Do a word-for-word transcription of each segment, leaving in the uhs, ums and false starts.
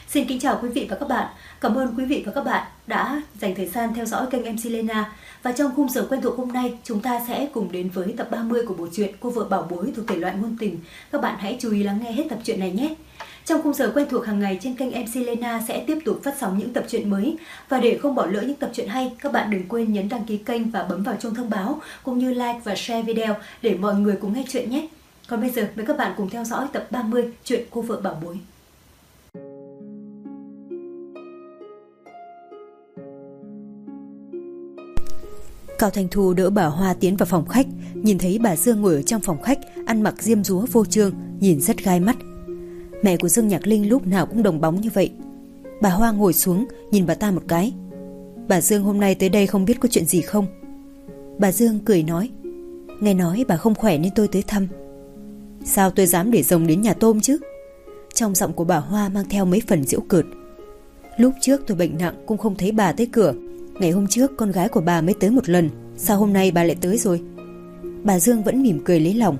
Xin kính chào quý vị và các bạn. Cảm ơn quý vị và các bạn đã dành thời gian theo dõi kênh em xê Lena. Và trong khung giờ quen thuộc hôm nay, chúng ta sẽ cùng đến với tập ba mươi của bộ truyện Cô vợ bảo bối thuộc thể loại ngôn tình. Các bạn hãy chú ý lắng nghe hết tập truyện này nhé. Trong khung giờ quen thuộc hàng ngày trên kênh em xê Lena sẽ tiếp tục phát sóng những tập truyện mới. Và để không bỏ lỡ những tập truyện hay, các bạn đừng quên nhấn đăng ký kênh và bấm vào chuông thông báo, cũng như like và share video để mọi người cùng nghe chuyện nhé. Còn bây giờ, mời các bạn cùng theo dõi tập ba mươi truyện Cô vợ bảo bối. Cao Thanh Thu đỡ bà Hoa tiến vào phòng khách, nhìn thấy bà Dương ngồi ở trong phòng khách, ăn mặc diêm dúa vô trương, nhìn rất gai mắt. Mẹ của Dương Nhạc Linh lúc nào cũng đồng bóng như vậy. Bà Hoa ngồi xuống, nhìn bà ta một cái. Bà Dương hôm nay tới đây không biết có chuyện gì không? Bà Dương cười nói, nghe nói bà không khỏe nên tôi tới thăm. Sao tôi dám để rồng đến nhà tôm chứ? Trong giọng của bà Hoa mang theo mấy phần giễu cợt. Lúc trước tôi bệnh nặng cũng không thấy bà tới cửa. Ngày hôm trước con gái của bà mới tới một lần, sao hôm nay bà lại tới rồi? Bà Dương vẫn mỉm cười lấy lòng.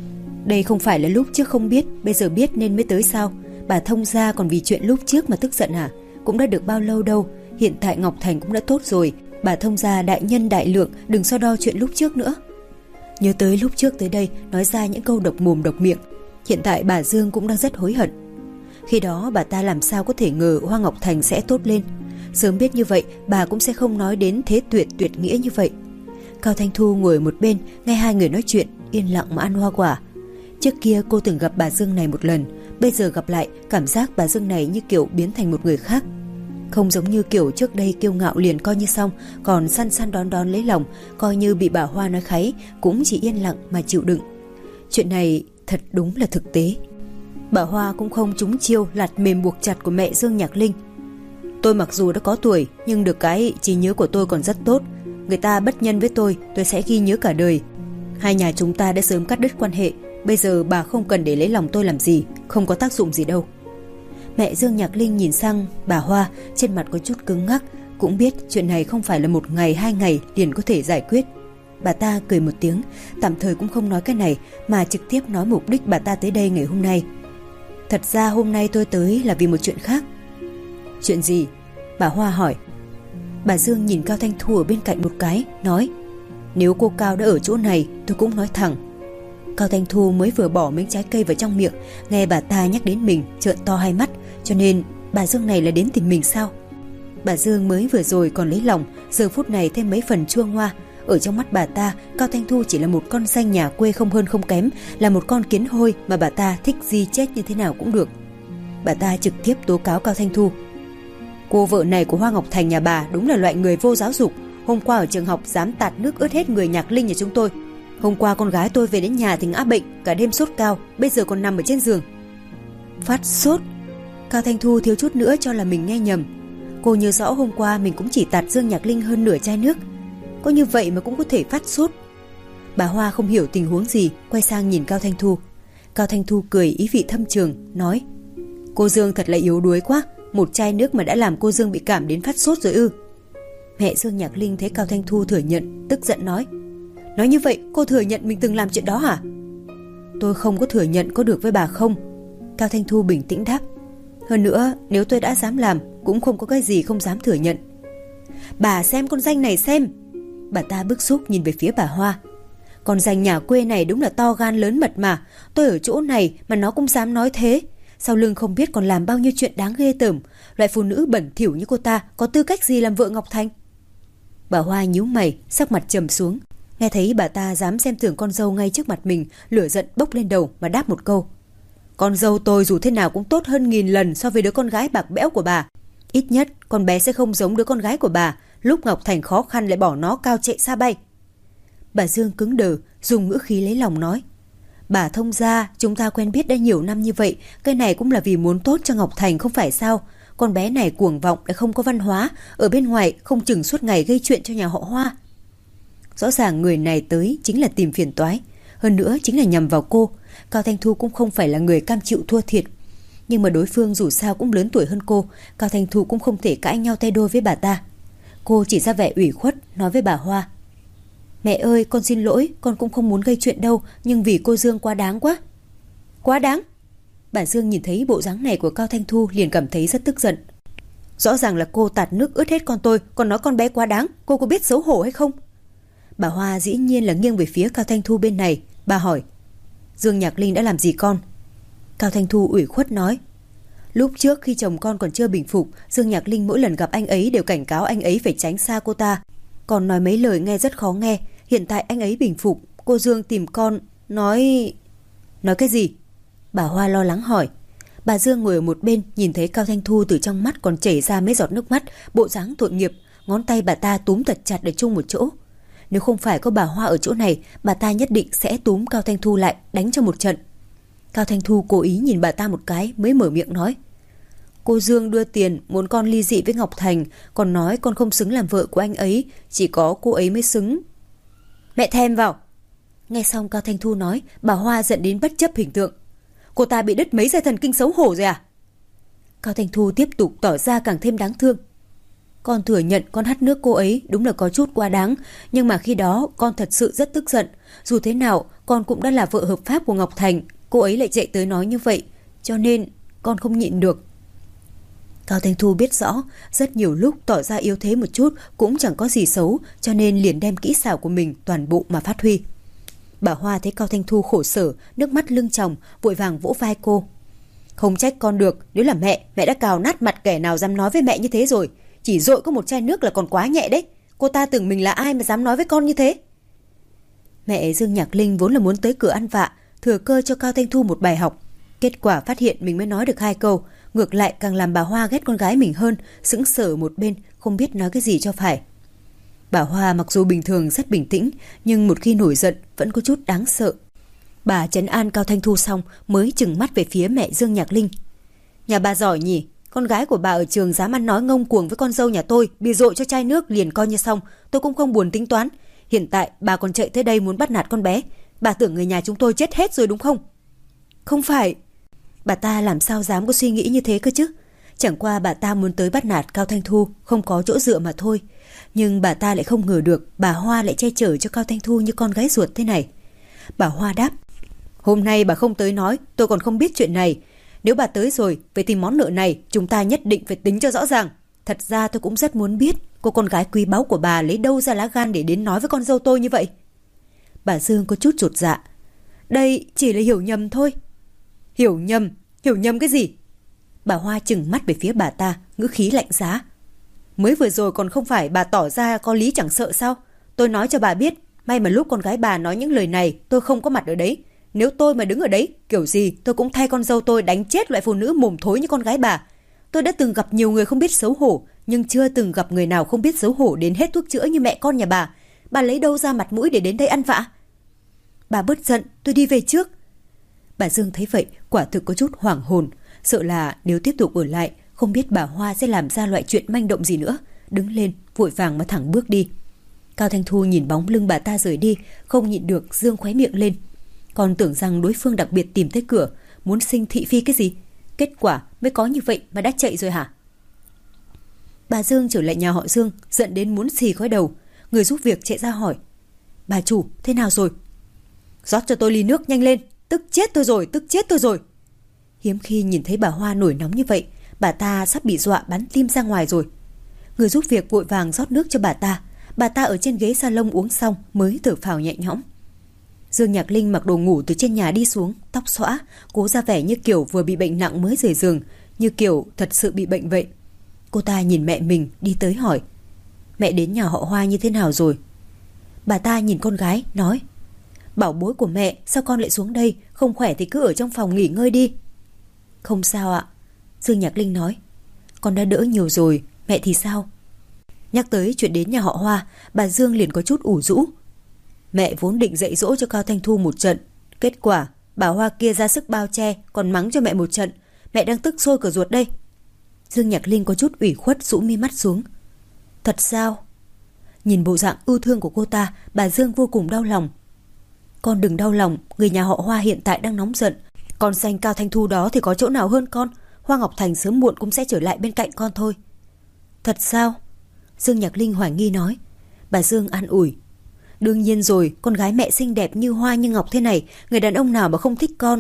Đây không phải là lúc trước không biết, bây giờ biết nên mới tới sao? Bà thông gia còn vì chuyện lúc trước mà tức giận hả? Cũng đã được bao lâu đâu, hiện tại Ngọc Thành cũng đã tốt rồi. Bà thông gia đại nhân đại lượng, đừng so đo chuyện lúc trước nữa. Nhớ tới lúc trước tới đây nói ra những câu độc mồm độc miệng. Hiện tại bà Dương cũng đang rất hối hận. Khi đó bà ta làm sao có thể ngờ Hoa Ngọc Thành sẽ tốt lên. Sớm biết như vậy bà cũng sẽ không nói đến thế tuyệt tuyệt nghĩa như vậy. Cao Thanh Thu ngồi một bên nghe hai người nói chuyện, yên lặng mà ăn hoa quả. Trước kia cô từng gặp bà Dương này một lần, bây giờ gặp lại cảm giác bà Dương này như kiểu biến thành một người khác. Không giống như kiểu trước đây kiêu ngạo liền coi như xong, còn săn săn đón đón lấy lòng, coi như bị bà Hoa nói kháy cũng chỉ yên lặng mà chịu đựng. Chuyện này thật đúng là thực tế. Bà Hoa cũng không trúng chiêu lạt mềm buộc chặt của mẹ Dương Nhạc Linh. Tôi mặc dù đã có tuổi, nhưng được cái trí nhớ của tôi còn rất tốt. Người ta bất nhân với tôi, tôi sẽ ghi nhớ cả đời. Hai nhà chúng ta đã sớm cắt đứt quan hệ. Bây giờ bà không cần để lấy lòng tôi làm gì, không có tác dụng gì đâu. Mẹ Dương Nhạc Linh nhìn sang bà Hoa, trên mặt có chút cứng ngắc, cũng biết chuyện này không phải là một ngày hai ngày liền có thể giải quyết. Bà ta cười một tiếng, tạm thời cũng không nói cái này, mà trực tiếp nói mục đích bà ta tới đây ngày hôm nay. Thật ra hôm nay tôi tới là vì một chuyện khác. Chuyện gì? Bà Hoa hỏi. Bà Dương nhìn Cao Thanh Thu ở bên cạnh một cái, nói, nếu cô Cao đã ở chỗ này tôi cũng nói thẳng. Cao Thanh Thu mới vừa bỏ miếng trái cây vào trong miệng, nghe bà ta nhắc đến mình trợn to hai mắt, cho nên bà Dương này là đến tìm mình sao? Bà Dương mới vừa rồi còn lấy lòng, giờ phút này thêm mấy phần chua ngoa. Ở trong mắt bà ta, Cao Thanh Thu chỉ là một con danh nhà quê không hơn không kém, là một con kiến hôi mà bà ta thích gì chết như thế nào cũng được. Bà ta trực tiếp tố cáo Cao Thanh Thu. Cô vợ này của Hoa Ngọc Thành nhà bà đúng là loại người vô giáo dục. Hôm qua ở trường học dám tạt nước ướt hết người Nhạc Linh nhà chúng tôi. Hôm qua con gái tôi về đến nhà thì ngã bệnh, cả đêm sốt cao, bây giờ còn nằm ở trên giường. Phát sốt? Cao Thanh Thu thiếu chút nữa cho là mình nghe nhầm. Cô nhớ rõ hôm qua mình cũng chỉ tạt Dương Nhạc Linh hơn nửa chai nước. Có như vậy mà cũng có thể phát sốt? Bà Hoa không hiểu tình huống gì, quay sang nhìn Cao Thanh Thu. Cao Thanh Thu cười ý vị thâm trường, nói, cô Dương thật là yếu đuối quá, một chai nước mà đã làm cô Dương bị cảm đến phát sốt rồi ư? Mẹ Dương Nhạc Linh thấy Cao Thanh Thu thừa nhận, tức giận nói, nói như vậy cô thừa nhận mình từng làm chuyện đó hả? Tôi không có thừa nhận có được với bà không? Cao Thanh Thu bình tĩnh đáp. Hơn nữa nếu tôi đã dám làm cũng không có cái gì không dám thừa nhận. Bà xem con danh này xem. Bà ta bức xúc nhìn về phía bà Hoa. Con danh nhà quê này đúng là to gan lớn mật mà. Tôi ở chỗ này mà nó cũng dám nói thế. Sau lưng không biết còn làm bao nhiêu chuyện đáng ghê tởm. Loại phụ nữ bẩn thỉu như cô ta có tư cách gì làm vợ Ngọc Thành? Bà Hoa nhíu mày, sắc mặt trầm xuống. Nghe thấy bà ta dám xem thường con dâu ngay trước mặt mình, lửa giận bốc lên đầu mà đáp một câu. Con dâu tôi dù thế nào cũng tốt hơn nghìn lần so với đứa con gái bạc bẽo của bà. Ít nhất con bé sẽ không giống đứa con gái của bà, lúc Ngọc Thành khó khăn lại bỏ nó cao chạy xa bay. Bà Dương cứng đờ, dùng ngữ khí lấy lòng nói, bà thông gia, chúng ta quen biết đã nhiều năm như vậy, cái này cũng là vì muốn tốt cho Ngọc Thành không phải sao? Con bé này cuồng vọng lại không có văn hóa, ở bên ngoài không chừng suốt ngày gây chuyện cho nhà họ Hoa. Rõ ràng người này tới chính là tìm phiền toái, hơn nữa chính là nhằm vào cô. Cao Thanh Thu cũng không phải là người cam chịu thua thiệt, nhưng mà đối phương dù sao cũng lớn tuổi hơn cô, Cao Thanh Thu cũng không thể cãi nhau tay đôi với bà ta. Cô chỉ ra vẻ ủy khuất nói với bà Hoa, mẹ ơi con xin lỗi, con cũng không muốn gây chuyện đâu, nhưng vì cô Dương quá đáng quá. Quá đáng? Bà Dương nhìn thấy bộ dáng này của Cao Thanh Thu liền cảm thấy rất tức giận. Rõ ràng là cô tạt nước ướt hết con tôi, còn nói con bé quá đáng, cô có biết xấu hổ hay không? Bà Hoa dĩ nhiên là nghiêng về phía Cao Thanh Thu bên này. Bà hỏi, Dương Nhạc Linh đã làm gì con? Cao Thanh Thu ủy khuất nói, lúc trước khi chồng con còn chưa bình phục, Dương Nhạc Linh mỗi lần gặp anh ấy đều cảnh cáo anh ấy phải tránh xa cô ta, còn nói mấy lời nghe rất khó nghe. Hiện tại anh ấy bình phục, cô Dương tìm con, nói... Nói cái gì? Bà Hoa lo lắng hỏi. Bà Dương ngồi ở một bên, nhìn thấy Cao Thanh Thu từ trong mắt còn chảy ra mấy giọt nước mắt, bộ dáng tội nghiệp, ngón tay bà ta túm thật chặt ở chung một chỗ. Nếu không phải có bà Hoa ở chỗ này, bà ta nhất định sẽ túm Cao Thanh Thu lại, đánh cho một trận. Cao Thanh Thu cố ý nhìn bà ta một cái mới mở miệng nói, cô Dương đưa tiền muốn con ly dị với Ngọc Thành, còn nói con không xứng làm vợ của anh ấy, chỉ có cô ấy mới xứng. Mẹ thêm vào. Nghe xong Cao Thanh Thu nói, bà Hoa giận đến bất chấp hình tượng. Cô ta bị đứt mấy dây thần kinh xấu hổ rồi à? Cao Thanh Thu tiếp tục tỏ ra càng thêm đáng thương. Con thừa nhận con hắt nước cô ấy đúng là có chút quá đáng, nhưng mà khi đó con thật sự rất tức giận. Dù thế nào con cũng đã là vợ hợp pháp của Ngọc Thành, cô ấy lại chạy tới nói như vậy, cho nên con không nhịn được. Cao Thanh Thu biết rõ, rất nhiều lúc tỏ ra yếu thế một chút cũng chẳng có gì xấu, cho nên liền đem kỹ xảo của mình toàn bộ mà phát huy. Bà Hoa thấy Cao Thanh Thu khổ sở, nước mắt lưng tròng, vội vàng vỗ vai cô. Không trách con được, nếu là mẹ, mẹ đã cào nát mặt kẻ nào dám nói với mẹ như thế rồi. Chỉ dội có một chai nước là còn quá nhẹ đấy. Cô ta tưởng mình là ai mà dám nói với con như thế? Mẹ Dương Nhạc Linh vốn là muốn tới cửa ăn vạ, thừa cơ cho Cao Thanh Thu một bài học. Kết quả phát hiện mình mới nói được hai câu, ngược lại càng làm bà Hoa ghét con gái mình hơn, sững sờ một bên, không biết nói cái gì cho phải. Bà Hoa mặc dù bình thường rất bình tĩnh, nhưng một khi nổi giận vẫn có chút đáng sợ. Bà trấn an Cao Thanh Thu xong mới trừng mắt về phía mẹ Dương Nhạc Linh. Nhà bà giỏi nhỉ, con gái của bà ở trường dám ăn nói ngông cuồng với con dâu nhà tôi, bị dội cho chai nước liền coi như xong, tôi cũng không buồn tính toán. Hiện tại bà còn chạy tới đây muốn bắt nạt con bé, bà tưởng người nhà chúng tôi chết hết rồi đúng không? Không phải. Bà ta làm sao dám có suy nghĩ như thế cơ chứ? Chẳng qua bà ta muốn tới bắt nạt Cao Thanh Thu, không có chỗ dựa mà thôi. Nhưng bà ta lại không ngờ được bà Hoa lại che chở cho Cao Thanh Thu như con gái ruột thế này. Bà Hoa đáp, hôm nay bà không tới nói, tôi còn không biết chuyện này. Nếu bà tới rồi, về tìm món nợ này, chúng ta nhất định phải tính cho rõ ràng. Thật ra tôi cũng rất muốn biết cô con gái quý báu của bà lấy đâu ra lá gan để đến nói với con dâu tôi như vậy. Bà Dương có chút chột dạ. Đây chỉ là hiểu nhầm thôi. Hiểu nhầm? Hiểu nhầm cái gì? Bà Hoa trừng mắt về phía bà ta, ngữ khí lạnh giá. Mới vừa rồi còn không phải bà tỏ ra có lý chẳng sợ sao? Tôi nói cho bà biết, may mà lúc con gái bà nói những lời này tôi không có mặt ở đấy. Nếu tôi mà đứng ở đấy, kiểu gì tôi cũng thay con dâu tôi đánh chết loại phụ nữ mồm thối như con gái bà. Tôi đã từng gặp nhiều người không biết xấu hổ, nhưng chưa từng gặp người nào không biết xấu hổ đến hết thuốc chữa như mẹ con nhà bà. Bà lấy đâu ra mặt mũi để đến đây ăn vạ? Bà bớt giận, tôi đi về trước. Bà Dương thấy vậy, quả thực có chút hoảng hồn, sợ là nếu tiếp tục ở lại, không biết bà Hoa sẽ làm ra loại chuyện manh động gì nữa. Đứng lên, vội vàng mà thẳng bước đi. Cao Thanh Thu nhìn bóng lưng bà ta rời đi, không nhịn được dương khóe miệng lên. Còn tưởng rằng đối phương đặc biệt tìm tới cửa, muốn sinh thị phi cái gì. Kết quả mới có như vậy mà đã chạy rồi hả? Bà Dương trở lại nhà họ Dương, giận đến muốn xì khói đầu. Người giúp việc chạy ra hỏi, bà chủ, thế nào rồi? Rót cho tôi ly nước nhanh lên, tức chết tôi rồi, tức chết tôi rồi. Hiếm khi nhìn thấy bà Hoa nổi nóng như vậy, bà ta sắp bị dọa bắn tim ra ngoài rồi. Người giúp việc vội vàng rót nước cho bà ta. Bà ta ở trên ghế salon uống xong mới thở phào nhẹ nhõm. Dương Nhạc Linh mặc đồ ngủ từ trên nhà đi xuống, tóc xõa, cố ra vẻ như kiểu vừa bị bệnh nặng mới rời giường, như kiểu thật sự bị bệnh vậy. Cô ta nhìn mẹ mình đi tới hỏi, mẹ đến nhà họ Hoa như thế nào rồi? Bà ta nhìn con gái nói, bảo bối của mẹ, sao con lại xuống đây? Không khỏe thì cứ ở trong phòng nghỉ ngơi đi. Không sao ạ. Dương Nhạc Linh nói, con đã đỡ nhiều rồi, mẹ thì sao? Nhắc tới chuyện đến nhà họ Hoa, bà Dương liền có chút ủ rũ. Mẹ vốn định dạy dỗ cho Cao Thanh Thu một trận, kết quả bà Hoa kia ra sức bao che, còn mắng cho mẹ một trận. Mẹ đang tức sôi cả ruột đây. Dương Nhạc Linh có chút ủy khuất rũ mi mắt xuống. Thật sao? Nhìn bộ dạng ưu thương của cô ta, bà Dương vô cùng đau lòng. Con đừng đau lòng, người nhà họ Hoa hiện tại đang nóng giận. Con xanh Cao Thanh Thu đó thì có chỗ nào hơn con. Hoa Ngọc Thành sớm muộn cũng sẽ trở lại bên cạnh con thôi. Thật sao? Dương Nhạc Linh hoài nghi nói. Bà Dương an ủi. Đương nhiên rồi, con gái mẹ xinh đẹp như hoa như ngọc thế này, người đàn ông nào mà không thích con.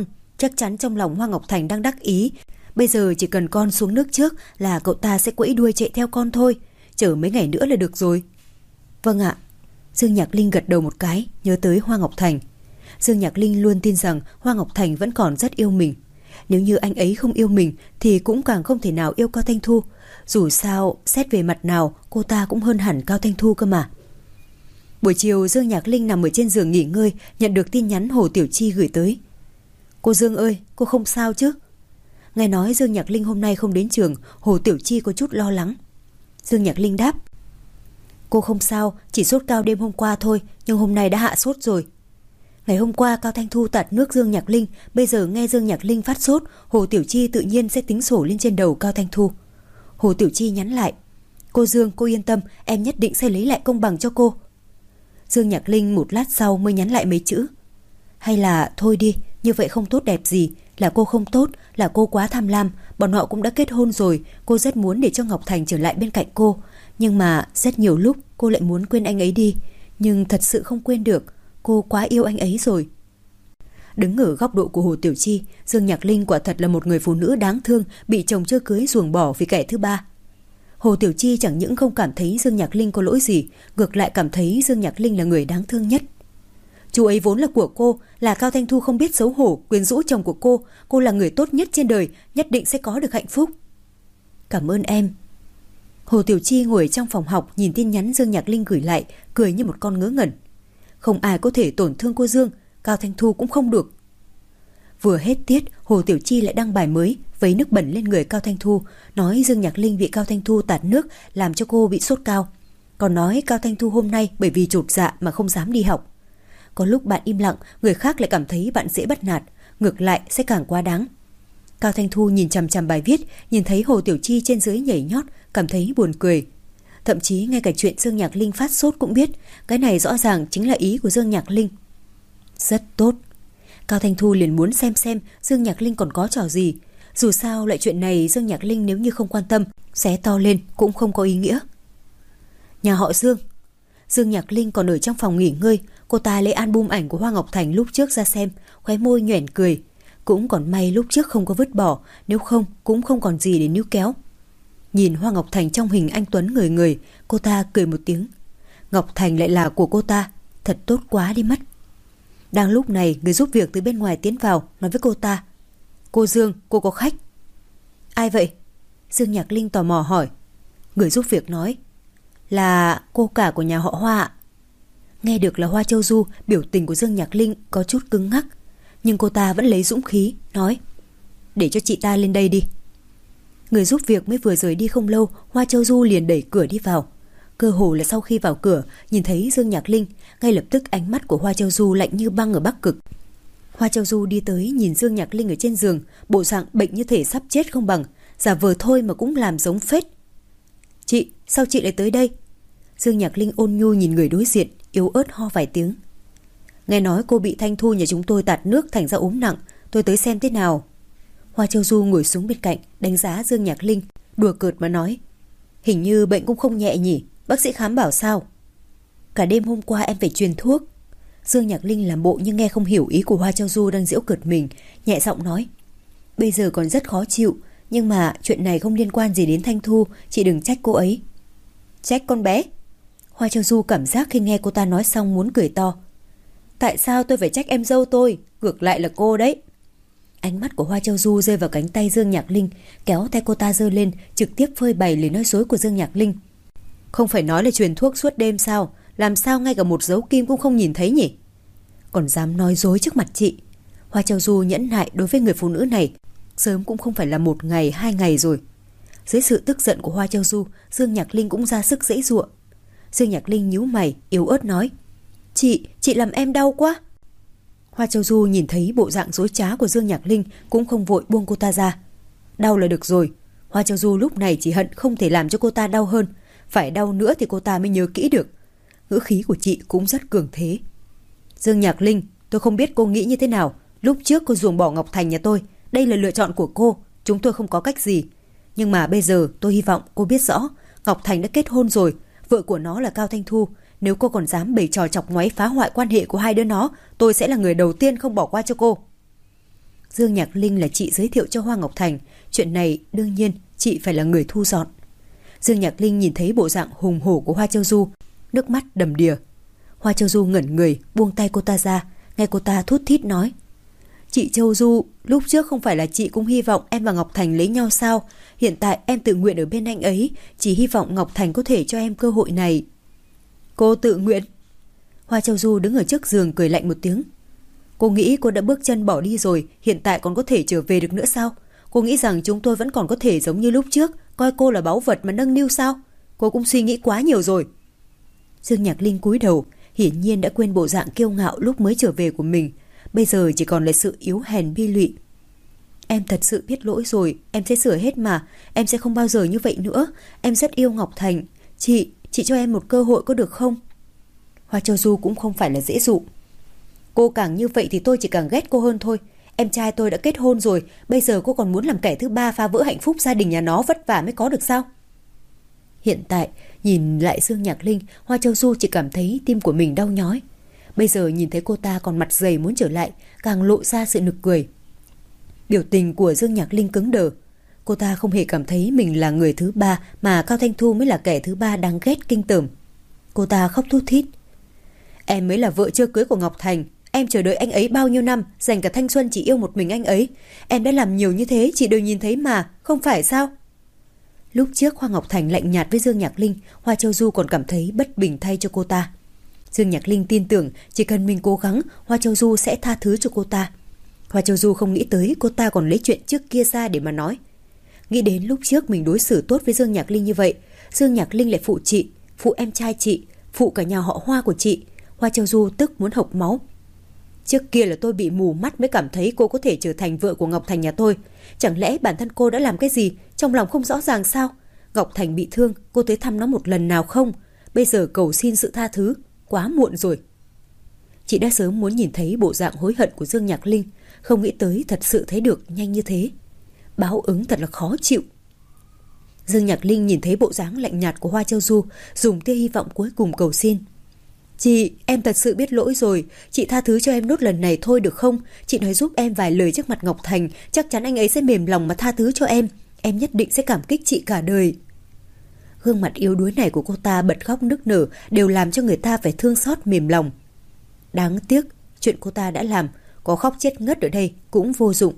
Chắc chắn trong lòng Hoa Ngọc Thành đang đắc ý. Bây giờ chỉ cần con xuống nước trước là cậu ta sẽ quẫy đuôi chạy theo con thôi. Chờ mấy ngày nữa là được rồi. Vâng ạ. Dương Nhạc Linh gật đầu một cái, nhớ tới Hoa Ngọc Thành. Dương Nhạc Linh luôn tin rằng Hoa Ngọc Thành vẫn còn rất yêu mình. Nếu như anh ấy không yêu mình thì cũng càng không thể nào yêu Cao Thanh Thu. Dù sao, xét về mặt nào, cô ta cũng hơn hẳn Cao Thanh Thu cơ mà. Buổi chiều, Dương Nhạc Linh nằm ở trên giường nghỉ ngơi, nhận được tin nhắn Hồ Tiểu Chi gửi tới. Cô Dương ơi, cô không sao chứ? Nghe nói Dương Nhạc Linh hôm nay không đến trường, Hồ Tiểu Chi có chút lo lắng. Dương Nhạc Linh đáp. Cô không sao, chỉ sốt cao đêm hôm qua thôi, nhưng hôm nay đã hạ sốt rồi. Ngày hôm qua Cao Thanh Thu tạt nước Dương Nhạc Linh, bây giờ nghe Dương Nhạc Linh phát sốt, Hồ Tiểu Chi tự nhiên sẽ tính sổ lên trên đầu Cao Thanh Thu. Hồ Tiểu Chi nhắn lại. Cô Dương, cô yên tâm, em nhất định sẽ lấy lại công bằng cho cô. Dương Nhạc Linh một lát sau mới nhắn lại mấy chữ. Hay là thôi đi, như vậy không tốt đẹp gì. Là cô không tốt, là cô quá tham lam. Bọn họ cũng đã kết hôn rồi. Cô rất muốn để cho Ngọc Thành trở lại bên cạnh cô. Nhưng mà rất nhiều lúc cô lại muốn quên anh ấy đi. Nhưng thật sự không quên được. Cô quá yêu anh ấy rồi. Đứng ở góc độ của Hồ Tiểu Chi, Dương Nhạc Linh quả thật là một người phụ nữ đáng thương, bị chồng chưa cưới ruồng bỏ vì kẻ thứ ba. Hồ Tiểu Chi chẳng những không cảm thấy Dương Nhạc Linh có lỗi gì, ngược lại cảm thấy Dương Nhạc Linh là người đáng thương nhất. Chú ấy vốn là của cô, là Cao Thanh Thu không biết xấu hổ, quyến rũ chồng của cô. Cô là người tốt nhất trên đời, nhất định sẽ có được hạnh phúc. Cảm ơn em. Hồ Tiểu Chi ngồi trong phòng học nhìn tin nhắn Dương Nhạc Linh gửi lại, cười như một con ngớ ngẩn. Không ai có thể tổn thương cô Dương, Cao Thanh Thu cũng không được. Vừa hết tiết, Hồ Tiểu Chi lại đăng bài mới, vấy nước bẩn lên người Cao Thanh Thu, nói Dương Nhạc Linh bị Cao Thanh Thu tạt nước làm cho cô bị sốt cao. Còn nói Cao Thanh Thu hôm nay bởi vì chột dạ mà không dám đi học. Có lúc bạn im lặng, người khác lại cảm thấy bạn dễ bắt nạt, ngược lại sẽ càng quá đáng. Cao Thanh Thu nhìn chằm chằm bài viết, nhìn thấy Hồ Tiểu Chi trên dưới nhảy nhót, cảm thấy buồn cười. Thậm chí ngay cả chuyện Dương Nhạc Linh phát sốt cũng biết, cái này rõ ràng chính là ý của Dương Nhạc Linh. Rất tốt. Cao Thanh Thu liền muốn xem xem Dương Nhạc Linh còn có trò gì. Dù sao lại chuyện này Dương Nhạc Linh nếu như không quan tâm, xé to lên cũng không có ý nghĩa. Nhà họ Dương. Dương Nhạc Linh còn ở trong phòng nghỉ ngơi, cô ta lấy album ảnh của Hoa Ngọc Thành lúc trước ra xem, khóe môi nhoẻn cười. Cũng còn may lúc trước không có vứt bỏ, nếu không cũng không còn gì để níu kéo. Nhìn Hoa Ngọc Thành trong hình anh tuấn người người, cô ta cười một tiếng. Ngọc Thành lại là của cô ta, thật tốt quá đi mất. Đang lúc này, người giúp việc từ bên ngoài tiến vào, nói với cô ta. Cô Dương, cô có khách. Ai vậy? Dương Nhạc Linh tò mò hỏi. Người giúp việc nói. Là cô cả của nhà họ Hoa ạ. Nghe được là Hoa Châu Du, biểu tình của Dương Nhạc Linh có chút cứng ngắc. Nhưng cô ta vẫn lấy dũng khí, nói. Để cho chị ta lên đây đi. Người giúp việc mới vừa rời đi không lâu, Hoa Châu Du liền đẩy cửa đi vào. Cơ hồ là sau khi vào cửa, nhìn thấy Dương Nhạc Linh, ngay lập tức ánh mắt của Hoa Châu Du lạnh như băng ở Bắc Cực. Hoa Châu Du đi tới nhìn Dương Nhạc Linh ở trên giường, bộ dạng bệnh như thể sắp chết không bằng, giả vờ thôi mà cũng làm giống phết. Chị, sao chị lại tới đây? Dương Nhạc Linh ôn nhu nhìn người đối diện, yếu ớt ho vài tiếng. Nghe nói cô bị Thanh Thu nhà chúng tôi tạt nước thành ra ốm nặng, tôi tới xem thế nào. Hoa Châu Du ngồi xuống bên cạnh, đánh giá Dương Nhạc Linh, đùa cợt mà nói. Hình như bệnh cũng không nhẹ nhỉ, bác sĩ khám bảo sao? Cả đêm hôm qua em phải truyền thuốc. Dương Nhạc Linh làm bộ như nghe không hiểu ý của Hoa Châu Du đang giễu cợt mình, nhẹ giọng nói. Bây giờ còn rất khó chịu, nhưng mà chuyện này không liên quan gì đến Thanh Thu, chị đừng trách cô ấy. Trách con bé? Hoa Châu Du cảm giác khi nghe cô ta nói xong muốn cười to. Tại sao tôi phải trách em dâu tôi? Ngược lại là cô đấy. Ánh mắt của Hoa Châu Du rơi vào cánh tay Dương Nhạc Linh, kéo tay cô ta giơ lên, trực tiếp phơi bày lời nói dối của Dương Nhạc Linh. Không phải nói là truyền thuốc suốt đêm sao? Làm sao ngay cả một dấu kim cũng không nhìn thấy nhỉ? Còn dám nói dối trước mặt chị. Hoa Châu Du nhẫn nại đối với người phụ nữ này sớm cũng không phải là một ngày hai ngày rồi. Dưới sự tức giận của Hoa Châu Du, Dương Nhạc Linh cũng ra sức giãy giụa. Dương Nhạc Linh nhíu mày, yếu ớt nói. Chị, chị làm em đau quá. Hoa Châu Du nhìn thấy bộ dạng dối trá của Dương Nhạc Linh cũng không vội buông cô ta ra. Đau là được rồi. Hoa Châu Du lúc này chỉ hận không thể làm cho cô ta đau hơn. Phải đau nữa thì cô ta mới nhớ kỹ được. Ngữ khí của chị cũng rất cường thế. Dương Nhạc Linh, tôi không biết cô nghĩ như thế nào. Lúc trước cô ruồng bỏ Ngọc Thành nhà tôi, đây là lựa chọn của cô, chúng tôi không có cách gì. Nhưng mà bây giờ tôi hy vọng cô biết rõ Ngọc Thành đã kết hôn rồi, vợ của nó là Cao Thanh Thu. Nếu cô còn dám bày trò chọc ngoáy phá hoại quan hệ của hai đứa nó, tôi sẽ là người đầu tiên không bỏ qua cho cô. Dương Nhạc Linh là chị giới thiệu cho Hoa Ngọc Thành, chuyện này đương nhiên chị phải là người thu dọn. Dương Nhạc Linh nhìn thấy bộ dạng hùng hổ của Hoa Châu Du, nước mắt đầm đìa. Hoa Châu Du ngẩn người, buông tay cô ta ra, nghe cô ta thút thít nói: Chị Châu Du, lúc trước không phải là chị cũng hy vọng em và Ngọc Thành lấy nhau sao? Hiện tại em tự nguyện ở bên anh ấy, chỉ hy vọng Ngọc Thành có thể cho em cơ hội này. Cô tự nguyện? Hoa Châu Du đứng ở trước giường cười lạnh một tiếng. Cô nghĩ cô đã bước chân bỏ đi rồi, hiện tại còn có thể trở về được nữa sao? Cô nghĩ rằng chúng tôi vẫn còn có thể giống như lúc trước, coi cô là báu vật mà nâng niu sao? Cô cũng suy nghĩ quá nhiều rồi. Dương Nhạc Linh cúi đầu, hiển nhiên đã quên bộ dạng kiêu ngạo lúc mới trở về của mình, bây giờ chỉ còn là sự yếu hèn bi lụy. Em thật sự biết lỗi rồi, em sẽ sửa hết mà, em sẽ không bao giờ như vậy nữa, em rất yêu Ngọc Thành. Chị, chị cho em một cơ hội có được không? Hoa Châu Du cũng không phải là dễ dụ. Cô càng như vậy thì tôi chỉ càng ghét cô hơn thôi. Em trai tôi đã kết hôn rồi, bây giờ cô còn muốn làm kẻ thứ ba phá vỡ hạnh phúc gia đình nhà nó vất vả mới có được sao? Hiện tại, nhìn lại Dương Nhạc Linh, Hoa Châu Du chỉ cảm thấy tim của mình đau nhói. Bây giờ nhìn thấy cô ta còn mặt dày muốn trở lại, càng lộ ra sự nực cười. Biểu tình của Dương Nhạc Linh cứng đờ. Cô ta không hề cảm thấy mình là người thứ ba, mà Cao Thanh Thu mới là kẻ thứ ba đáng ghét kinh tởm. Cô ta khóc thút thít. Em mới là vợ chưa cưới của Ngọc Thành. Em chờ đợi anh ấy bao nhiêu năm, dành cả thanh xuân chỉ yêu một mình anh ấy. Em đã làm nhiều như thế, chị đều nhìn thấy mà, không phải sao? Lúc trước Hoa Ngọc Thành lạnh nhạt với Dương Nhạc Linh, Hoa Châu Du còn cảm thấy bất bình thay cho cô ta. Dương Nhạc Linh tin tưởng chỉ cần mình cố gắng, Hoa Châu Du sẽ tha thứ cho cô ta. Hoa Châu Du không nghĩ tới cô ta còn lấy chuyện trước kia ra để mà nói. Nghĩ đến lúc trước mình đối xử tốt với Dương Nhạc Linh như vậy, Dương Nhạc Linh lại phụ chị, phụ em trai chị, phụ cả nhà họ Hoa của chị. Hoa Châu Du tức muốn hộc máu. Trước kia là tôi bị mù mắt mới cảm thấy cô có thể trở thành vợ của Ngọc Thành nhà tôi. Chẳng lẽ bản thân cô đã làm cái gì, trong lòng không rõ ràng sao? Ngọc Thành bị thương, cô tới thăm nó một lần nào không? Bây giờ cầu xin sự tha thứ, quá muộn rồi. Chị đã sớm muốn nhìn thấy bộ dạng hối hận của Dương Nhạc Linh, không nghĩ tới thật sự thấy được nhanh như thế. Báo ứng thật là khó chịu. Dương Nhạc Linh nhìn thấy bộ dáng lạnh nhạt của Hoa Châu Du, dùng tia hy vọng cuối cùng cầu xin. Chị, em thật sự biết lỗi rồi, chị tha thứ cho em nốt lần này thôi được không? Chị nói giúp em vài lời trước mặt Ngọc Thành, chắc chắn anh ấy sẽ mềm lòng mà tha thứ cho em. Em nhất định sẽ cảm kích chị cả đời. Gương mặt yếu đuối này của cô ta bật khóc nức nở, đều làm cho người ta phải thương xót mềm lòng. Đáng tiếc, chuyện cô ta đã làm, có khóc chết ngất ở đây cũng vô dụng.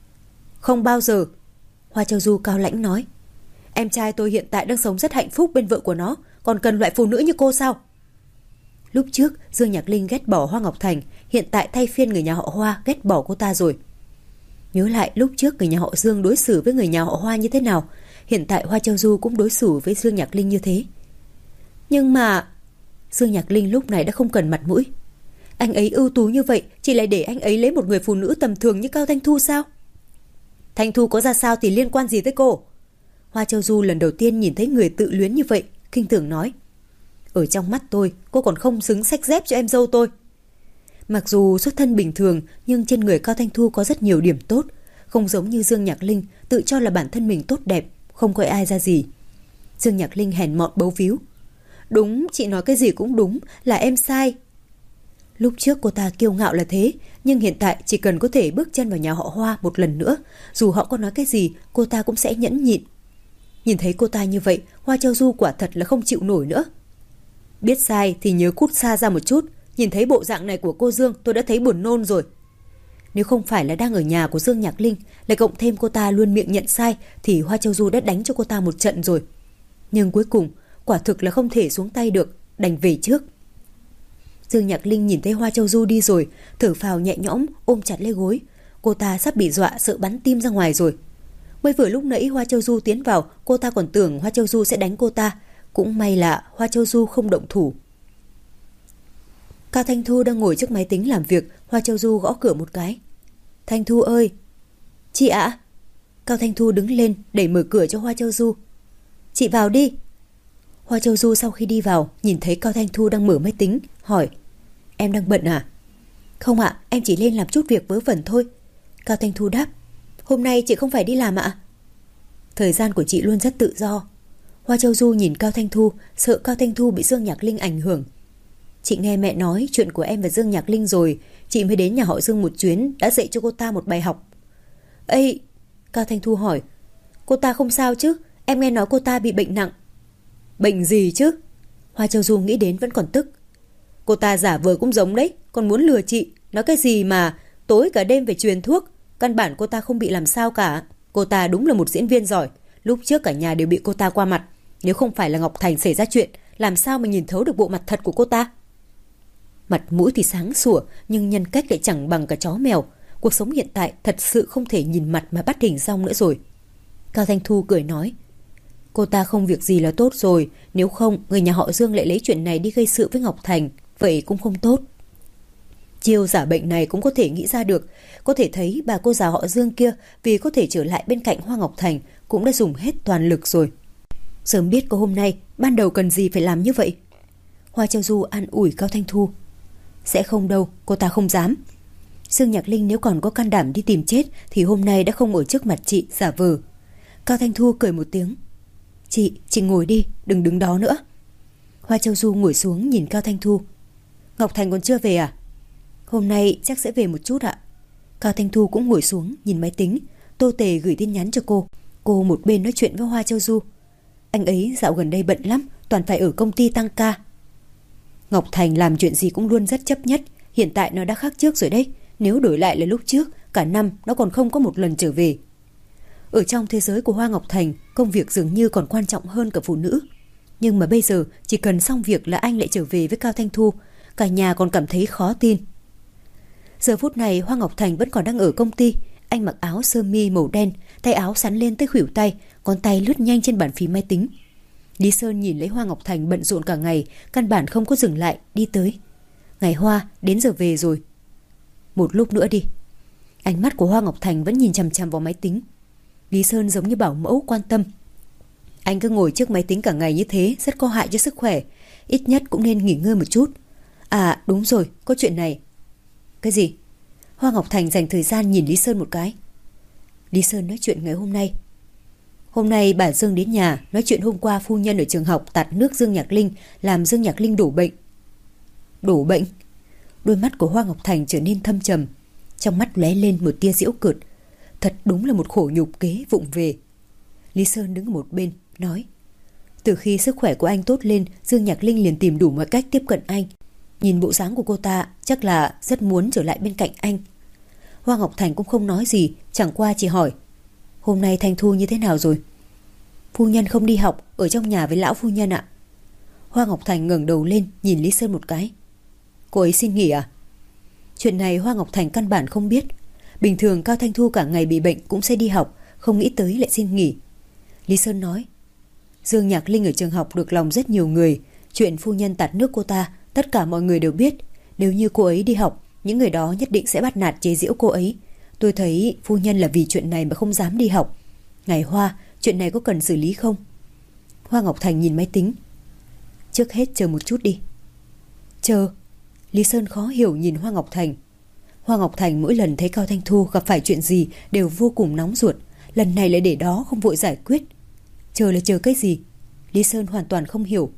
Không bao giờ. Hoa Châu Du cao lãnh nói. Em trai tôi hiện tại đang sống rất hạnh phúc bên vợ của nó, còn cần loại phụ nữ như cô sao? Lúc trước Dương Nhạc Linh ghét bỏ Hoa Ngọc Thành, hiện tại thay phiên người nhà họ Hoa ghét bỏ cô ta rồi. Nhớ lại lúc trước người nhà họ Dương đối xử với người nhà họ Hoa như thế nào, hiện tại Hoa Châu Du cũng đối xử với Dương Nhạc Linh như thế. Nhưng mà Dương Nhạc Linh lúc này đã không cần mặt mũi. Anh ấy ưu tú như vậy, chị lại để anh ấy lấy một người phụ nữ tầm thường như Cao Thanh Thu sao? Thanh Thu có ra sao thì liên quan gì tới cô? Hoa Châu Du lần đầu tiên nhìn thấy người tự luyến như vậy, khinh thường nói. Ở trong mắt tôi, cô còn không xứng xách dép cho em dâu tôi. Mặc dù xuất thân bình thường, nhưng trên người Cao Thanh Thu có rất nhiều điểm tốt, không giống như Dương Nhạc Linh tự cho là bản thân mình tốt đẹp, không coi ai ra gì. Dương Nhạc Linh hèn mọn bấu víu. Đúng, chị nói cái gì cũng đúng, là em sai. Lúc trước cô ta kiêu ngạo là thế, nhưng hiện tại chỉ cần có thể bước chân vào nhà họ Hoa một lần nữa, dù họ có nói cái gì, cô ta cũng sẽ nhẫn nhịn. Nhìn thấy cô ta như vậy, Hoa Châu Du quả thật là không chịu nổi nữa. Biết sai thì nhớ cút xa ra một chút, nhìn thấy bộ dạng này của cô Dương tôi đã thấy buồn nôn rồi. Nếu không phải là đang ở nhà của Dương Nhạc Linh, lại cộng thêm cô ta luôn miệng nhận sai, thì Hoa Châu Du đã đánh cho cô ta một trận rồi. Nhưng cuối cùng, quả thực là không thể xuống tay được, đành về trước. Dương Nhạc Linh nhìn thấy Hoa Châu Du đi rồi, thở phào nhẹ nhõm, ôm chặt lấy gối. Cô ta sắp bị dọa sợ bắn tim ra ngoài rồi. Mới vừa lúc nãy Hoa Châu Du tiến vào, cô ta còn tưởng Hoa Châu Du sẽ đánh cô ta. Cũng may là Hoa Châu Du không động thủ. Cao Thanh Thu đang ngồi trước máy tính làm việc, Hoa Châu Du gõ cửa một cái. Thanh Thu ơi! Chị ạ! Cao Thanh Thu đứng lên đẩy mở cửa cho Hoa Châu Du. Chị vào đi! Hoa Châu Du sau khi đi vào, nhìn thấy Cao Thanh Thu đang mở máy tính, hỏi. Em đang bận à? Không ạ, em chỉ lên làm chút việc vớ vẩn thôi. Cao Thanh Thu đáp. Hôm nay chị không phải đi làm ạ? Thời gian của chị luôn rất tự do. Hoa Châu Du nhìn Cao Thanh Thu, sợ Cao Thanh Thu bị Dương Nhạc Linh ảnh hưởng. Chị nghe mẹ nói chuyện của em và Dương Nhạc Linh rồi, chị mới đến nhà họ Dương một chuyến, đã dạy cho cô ta một bài học. Ây, Cao Thanh Thu hỏi. Cô ta không sao chứ? Em nghe nói cô ta bị bệnh nặng. Bệnh gì chứ? Hoa Châu Du nghĩ đến vẫn còn tức. Cô ta giả vờ cũng giống đấy, còn muốn lừa chị. Nói cái gì mà tối cả đêm phải truyền thuốc. Căn bản cô ta không bị làm sao cả. Cô ta đúng là một diễn viên giỏi. Lúc trước cả nhà đều bị cô ta qua mặt. Nếu không phải là Ngọc Thành xảy ra chuyện, làm sao mà nhìn thấu được bộ mặt thật của cô ta? Mặt mũi thì sáng sủa, nhưng nhân cách lại chẳng bằng cả chó mèo. Cuộc sống hiện tại thật sự không thể nhìn mặt mà bắt hình dong nữa rồi. Cao Thanh Thu cười nói. Cô ta không việc gì là tốt rồi. Nếu không, người nhà họ Dương lại lấy chuyện này đi gây sự với Ngọc Thành. Vậy cũng không tốt. Chiêu giả bệnh này cũng có thể nghĩ ra được. Có thể thấy bà cô già họ Dương kia vì có thể trở lại bên cạnh Hoa Ngọc Thành cũng đã dùng hết toàn lực rồi. Sớm biết có hôm nay, ban đầu cần gì phải làm như vậy? Hoa Châu Du an ủi Cao Thanh Thu. Sẽ không đâu, cô ta không dám. Dương Nhạc Linh nếu còn có can đảm đi tìm chết thì hôm nay đã không ở trước mặt chị giả vờ. Cao Thanh Thu cười một tiếng. Chị, chị ngồi đi, đừng đứng đó nữa. Hoa Châu Du ngồi xuống nhìn Cao Thanh Thu. Ngọc Thành còn chưa về à? Hôm nay chắc sẽ về một chút ạ. Cao Thanh Thu cũng ngồi xuống nhìn máy tính. Tô Tề gửi tin nhắn cho cô. Cô một bên nói chuyện với Hoa Châu Du. Anh ấy dạo gần đây bận lắm, toàn phải ở công ty tăng ca. Ngọc Thành làm chuyện gì cũng luôn rất chấp nhất. Hiện tại nó đã khác trước rồi đấy. Nếu đổi lại là lúc trước, cả năm nó còn không có một lần trở về. Ở trong thế giới của Hoa Ngọc Thành, công việc dường như còn quan trọng hơn cả phụ nữ. Nhưng mà bây giờ chỉ cần xong việc là anh lại trở về với Cao Thanh Thu. Cả nhà còn cảm thấy khó tin. Giờ phút này Hoa Ngọc Thành vẫn còn đang ở công ty. Anh mặc áo sơ mi màu đen, tay áo sắn lên tới khuỷu tay, con tay lướt nhanh trên bàn phím máy tính. Lý Sơn nhìn lấy Hoa Ngọc Thành bận rộn cả ngày, căn bản không có dừng lại, đi tới. Ngày Hoa, đến giờ về rồi. Một lúc nữa đi. Ánh mắt của Hoa Ngọc Thành vẫn nhìn chằm chằm vào máy tính. Lý Sơn giống như bảo mẫu quan tâm. Anh cứ ngồi trước máy tính cả ngày như thế rất có hại cho sức khỏe. Ít nhất cũng nên nghỉ ngơi một chút. À đúng rồi, có chuyện này. Cái gì? Hoa Ngọc Thành dành thời gian nhìn Lý Sơn một cái. Lý Sơn nói chuyện ngày hôm nay. Hôm nay bà Dương đến nhà nói chuyện hôm qua phu nhân ở trường học tạt nước Dương Nhạc Linh, làm Dương Nhạc Linh đổ bệnh. Đổ bệnh? Đôi mắt của Hoa Ngọc Thành trở nên thâm trầm, trong mắt lóe lên một tia giễu cợt. Thật đúng là một khổ nhục kế vụng về. Lý Sơn đứng ở một bên nói. Từ khi sức khỏe của anh tốt lên, Dương Nhạc Linh liền tìm đủ mọi cách tiếp cận anh. Nhìn bộ dáng của cô ta chắc là rất muốn trở lại bên cạnh anh. Hoa Ngọc Thành cũng không nói gì, chẳng qua chỉ hỏi. Hôm nay Thanh Thu như thế nào rồi? Phu nhân không đi học, ở trong nhà với lão phu nhân ạ. Hoa Ngọc Thành ngẩng đầu lên nhìn Lý Sơn một cái. Cô ấy xin nghỉ à? Chuyện này Hoa Ngọc Thành căn bản không biết. Bình thường Cao Thanh Thu cả ngày bị bệnh cũng sẽ đi học, không nghĩ tới lại xin nghỉ. Lý Sơn nói. Dương Nhạc Linh ở trường học được lòng rất nhiều người. Chuyện phu nhân tạt nước cô ta tất cả mọi người đều biết. Nếu như cô ấy đi học, những người đó nhất định sẽ bắt nạt chế giễu cô ấy. Tôi thấy phu nhân là vì chuyện này mà không dám đi học. Ngày Hoa, chuyện này có cần xử lý không? Hoa Ngọc Thành nhìn máy tính. Trước hết chờ một chút đi. Chờ? Lý Sơn khó hiểu nhìn Hoa Ngọc Thành. Hoa Ngọc Thành mỗi lần thấy Cao Thanh Thu gặp phải chuyện gì đều vô cùng nóng ruột. Lần này lại để đó không vội giải quyết. Chờ là chờ cái gì? Lý Sơn hoàn toàn không hiểu.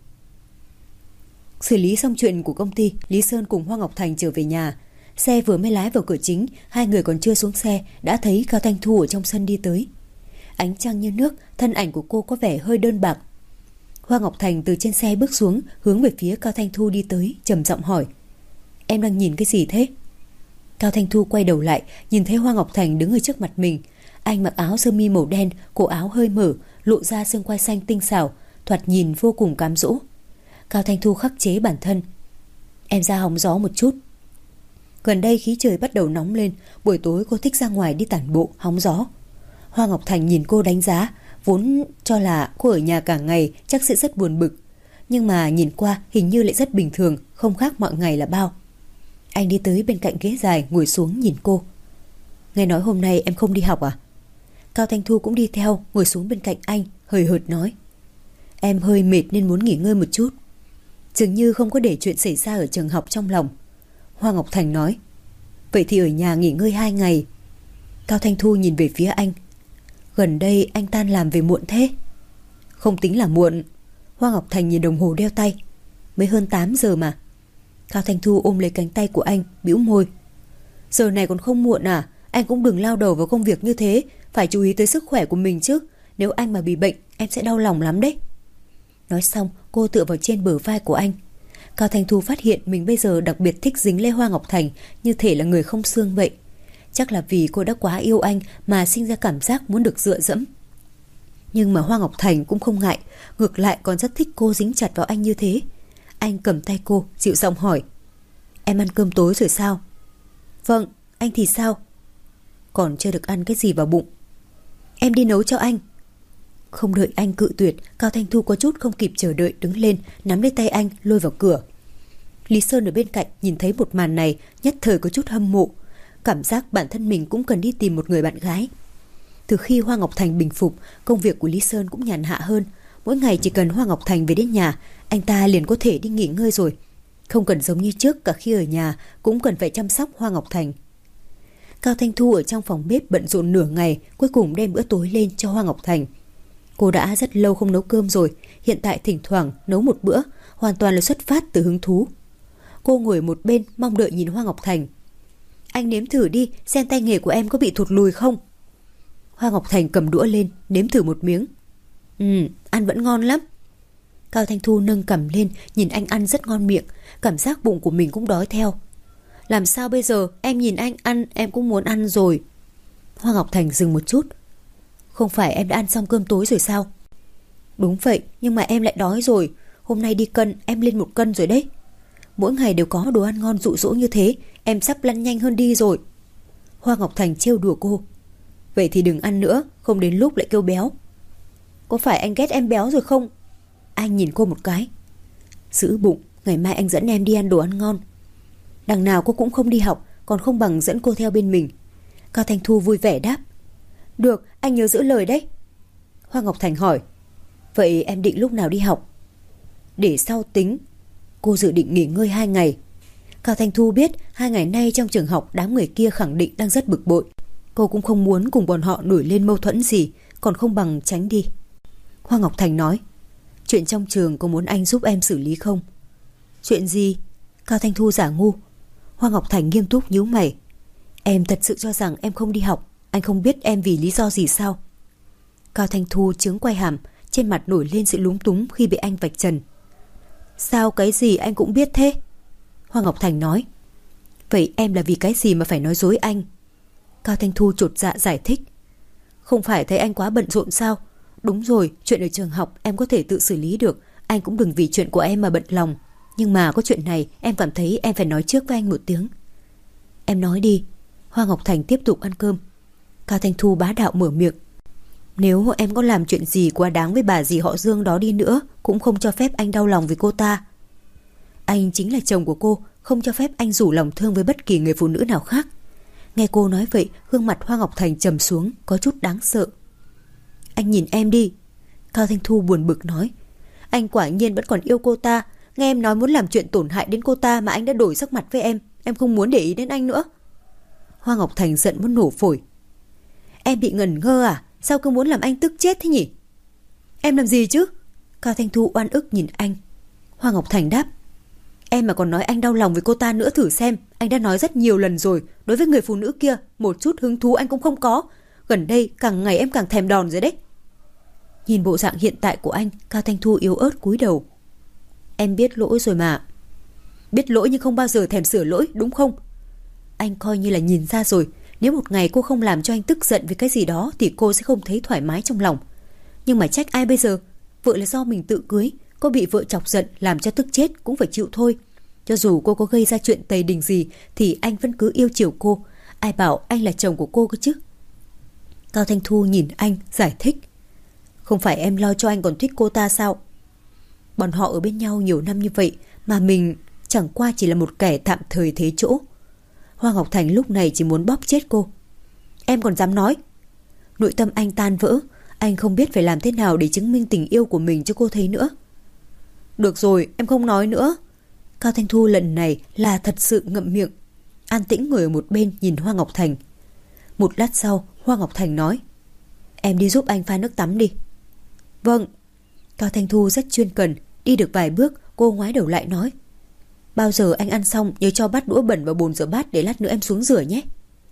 Xử lý xong chuyện của công ty, Lý Sơn cùng Hoa Ngọc Thành trở về nhà. Xe vừa mới lái vào cửa chính, hai người còn chưa xuống xe đã thấy Cao Thanh Thu ở trong sân đi tới. Ánh trăng như nước, thân ảnh của cô có vẻ hơi đơn bạc. Hoa Ngọc Thành từ trên xe bước xuống, hướng về phía Cao Thanh Thu đi tới, trầm giọng hỏi. Em đang nhìn cái gì thế? Cao Thanh Thu quay đầu lại, nhìn thấy Hoa Ngọc Thành đứng ở trước mặt mình. Anh mặc áo sơ mi màu đen, cổ áo hơi mở, lộ ra xương quai xanh tinh xảo, thoạt nhìn vô cùng cám dỗ. Cao Thanh Thu khắc chế bản thân. Em ra hóng gió một chút. Gần đây khí trời bắt đầu nóng lên, buổi tối cô thích ra ngoài đi tản bộ, hóng gió. Hoa Ngọc Thành nhìn cô đánh giá, vốn cho là cô ở nhà cả ngày chắc sẽ rất buồn bực. Nhưng mà nhìn qua hình như lại rất bình thường, không khác mọi ngày là bao. Anh đi tới bên cạnh ghế dài, ngồi xuống nhìn cô. Nghe nói hôm nay em không đi học à? Cao Thanh Thu cũng đi theo, ngồi xuống bên cạnh anh, hời hợt nói. Em hơi mệt nên muốn nghỉ ngơi một chút. Dường như không có để chuyện xảy ra ở trường học trong lòng. Hoa Ngọc Thành nói. Vậy thì ở nhà nghỉ ngơi hai ngày. Cao Thanh Thu nhìn về phía anh. Gần đây anh tan làm về muộn thế? Không tính là muộn. Hoa Ngọc Thành nhìn đồng hồ đeo tay. Mới hơn tám giờ mà. Cao Thanh Thu ôm lấy cánh tay của anh, bĩu môi. Giờ này còn không muộn à? Anh cũng đừng lao đầu vào công việc như thế, phải chú ý tới sức khỏe của mình chứ. Nếu anh mà bị bệnh, em sẽ đau lòng lắm đấy. Nói xong, cô tựa vào trên bờ vai của anh. Cao Thanh Thu phát hiện mình bây giờ đặc biệt thích dính lấy Hoa Ngọc Thành, như thể là người không xương vậy. Chắc là vì cô đã quá yêu anh mà sinh ra cảm giác muốn được dựa dẫm. Nhưng mà Hoa Ngọc Thành cũng không ngại, ngược lại còn rất thích cô dính chặt vào anh như thế. Anh cầm tay cô, dịu giọng hỏi: Em ăn cơm tối rồi sao? Vâng, anh thì sao? Còn chưa được ăn cái gì vào bụng. Em đi nấu cho anh. Không đợi anh cự tuyệt, Cao Thanh Thu có chút không kịp chờ đợi đứng lên, nắm lấy tay anh lôi vào cửa. Lý Sơn ở bên cạnh nhìn thấy một màn này, nhất thời có chút hâm mộ, cảm giác bản thân mình cũng cần đi tìm một người bạn gái. Từ khi Hoa Ngọc Thành bình phục, công việc của Lý Sơn cũng nhàn hạ hơn. Mỗi ngày chỉ cần Hoa Ngọc Thành về đến nhà, anh ta liền có thể đi nghỉ ngơi rồi. Không cần giống như trước, cả khi ở nhà cũng cần phải chăm sóc Hoa Ngọc Thành. Cao Thanh Thu ở trong phòng bếp bận rộn nửa ngày, cuối cùng đem bữa tối lên cho Hoa Ngọc Thành. Cô đã rất lâu không nấu cơm rồi, hiện tại thỉnh thoảng nấu một bữa, hoàn toàn là xuất phát từ hứng thú. Cô ngồi một bên mong đợi nhìn Hoa Ngọc Thành. Anh nếm thử đi, xem tay nghề của em có bị thụt lùi không. Hoa Ngọc Thành cầm đũa lên, nếm thử một miếng. Ừ, ăn vẫn ngon lắm. Cao Thanh Thu nâng cằm lên, nhìn anh ăn rất ngon miệng, cảm giác bụng của mình cũng đói theo. Làm sao bây giờ, em nhìn anh ăn, em cũng muốn ăn rồi. Hoa Ngọc Thành dừng một chút. Không phải em đã ăn xong cơm tối rồi sao? Đúng vậy, nhưng mà em lại đói rồi. Hôm nay đi cân, em lên một cân rồi đấy. Mỗi ngày đều có đồ ăn ngon dụ dỗ như thế, em sắp lăn nhanh hơn đi rồi. Hoa Ngọc Thành trêu đùa cô. Vậy thì đừng ăn nữa, không đến lúc lại kêu béo. Có phải anh ghét em béo rồi không? Anh nhìn cô một cái. Giữ bụng, ngày mai anh dẫn em đi ăn đồ ăn ngon. Đằng nào cô cũng không đi học, còn không bằng dẫn cô theo bên mình. Cao Thanh Thu vui vẻ đáp. Được, anh nhớ giữ lời đấy. Hoa Ngọc Thành hỏi. Vậy em định lúc nào đi học? Để sau tính. Cô dự định nghỉ ngơi hai ngày. Cao Thanh Thu biết hai ngày nay trong trường học đám người kia khẳng định đang rất bực bội. Cô cũng không muốn cùng bọn họ nổi lên mâu thuẫn gì, còn không bằng tránh đi. Hoa Ngọc Thành nói. Chuyện trong trường có muốn anh giúp em xử lý không? Chuyện gì? Cao Thanh Thu giả ngu. Hoa Ngọc Thành nghiêm túc nhíu mày. Em thật sự cho rằng em không đi học, anh không biết em vì lý do gì sao? Cao Thanh Thu chướng quay hàm, trên mặt nổi lên sự lúng túng khi bị anh vạch trần. Sao cái gì anh cũng biết thế? Hoa Ngọc Thành nói. Vậy em là vì cái gì mà phải nói dối anh? Cao Thanh Thu chột dạ giải thích. Không phải thấy anh quá bận rộn sao? Đúng rồi, chuyện ở trường học em có thể tự xử lý được, anh cũng đừng vì chuyện của em mà bận lòng. Nhưng mà có chuyện này em cảm thấy em phải nói trước với anh một tiếng. Em nói đi. Hoa Ngọc Thành tiếp tục ăn cơm. Cao Thanh Thu bá đạo mở miệng. Nếu em có làm chuyện gì quá đáng với bà dì họ Dương đó đi nữa, cũng không cho phép anh đau lòng vì cô ta. Anh chính là chồng của cô, không cho phép anh rủ lòng thương với bất kỳ người phụ nữ nào khác. Nghe cô nói vậy, gương mặt Hoa Ngọc Thành trầm xuống, có chút đáng sợ. Anh nhìn em đi. Cao Thanh Thu buồn bực nói. Anh quả nhiên vẫn còn yêu cô ta. Nghe em nói muốn làm chuyện tổn hại đến cô ta mà anh đã đổi sắc mặt với em. Em không muốn để ý đến anh nữa. Hoa Ngọc Thành giận muốn nổ phổi. Em bị ngẩn ngơ à? Sao cứ muốn làm anh tức chết thế nhỉ? Em làm gì chứ? Cao Thanh Thu oan ức nhìn anh. Hoa Ngọc Thành đáp. Em mà còn nói anh đau lòng với cô ta nữa thử xem. Anh đã nói rất nhiều lần rồi. Đối với người phụ nữ kia, một chút hứng thú anh cũng không có. Gần đây càng ngày em càng thèm đòn rồi đấy. Nhìn bộ dạng hiện tại của anh, Cao Thanh Thu yếu ớt cúi đầu. Em biết lỗi rồi mà. Biết lỗi nhưng không bao giờ thèm sửa lỗi, đúng không? Anh coi như là nhìn ra rồi. Nếu một ngày cô không làm cho anh tức giận vì cái gì đó thì cô sẽ không thấy thoải mái trong lòng. Nhưng mà trách ai bây giờ? Vợ là do mình tự cưới, cô bị vợ chọc giận làm cho tức chết cũng phải chịu thôi. Cho dù cô có gây ra chuyện tày đình gì thì anh vẫn cứ yêu chiều cô. Ai bảo anh là chồng của cô cơ chứ? Cao Thanh Thu nhìn anh giải thích. Không phải em lo cho anh còn thích cô ta sao? Bọn họ ở bên nhau nhiều năm như vậy mà mình chẳng qua chỉ là một kẻ tạm thời thế chỗ. Hoa Ngọc Thành lúc này chỉ muốn bóp chết cô. Em còn dám nói? Nội tâm anh tan vỡ. Anh không biết phải làm thế nào để chứng minh tình yêu của mình cho cô thấy nữa. Được rồi, em không nói nữa. Cao Thanh Thu lần này là thật sự ngậm miệng. An tĩnh ngồi ở một bên nhìn Hoa Ngọc Thành. Một lát sau, Hoa Ngọc Thành nói. Em đi giúp anh pha nước tắm đi. Vâng. Cao Thanh Thu rất chuyên cần. Đi được vài bước, cô ngoái đầu lại nói. Bao giờ anh ăn xong nhớ cho bát đũa bẩn vào bồn rửa bát để lát nữa em xuống rửa nhé.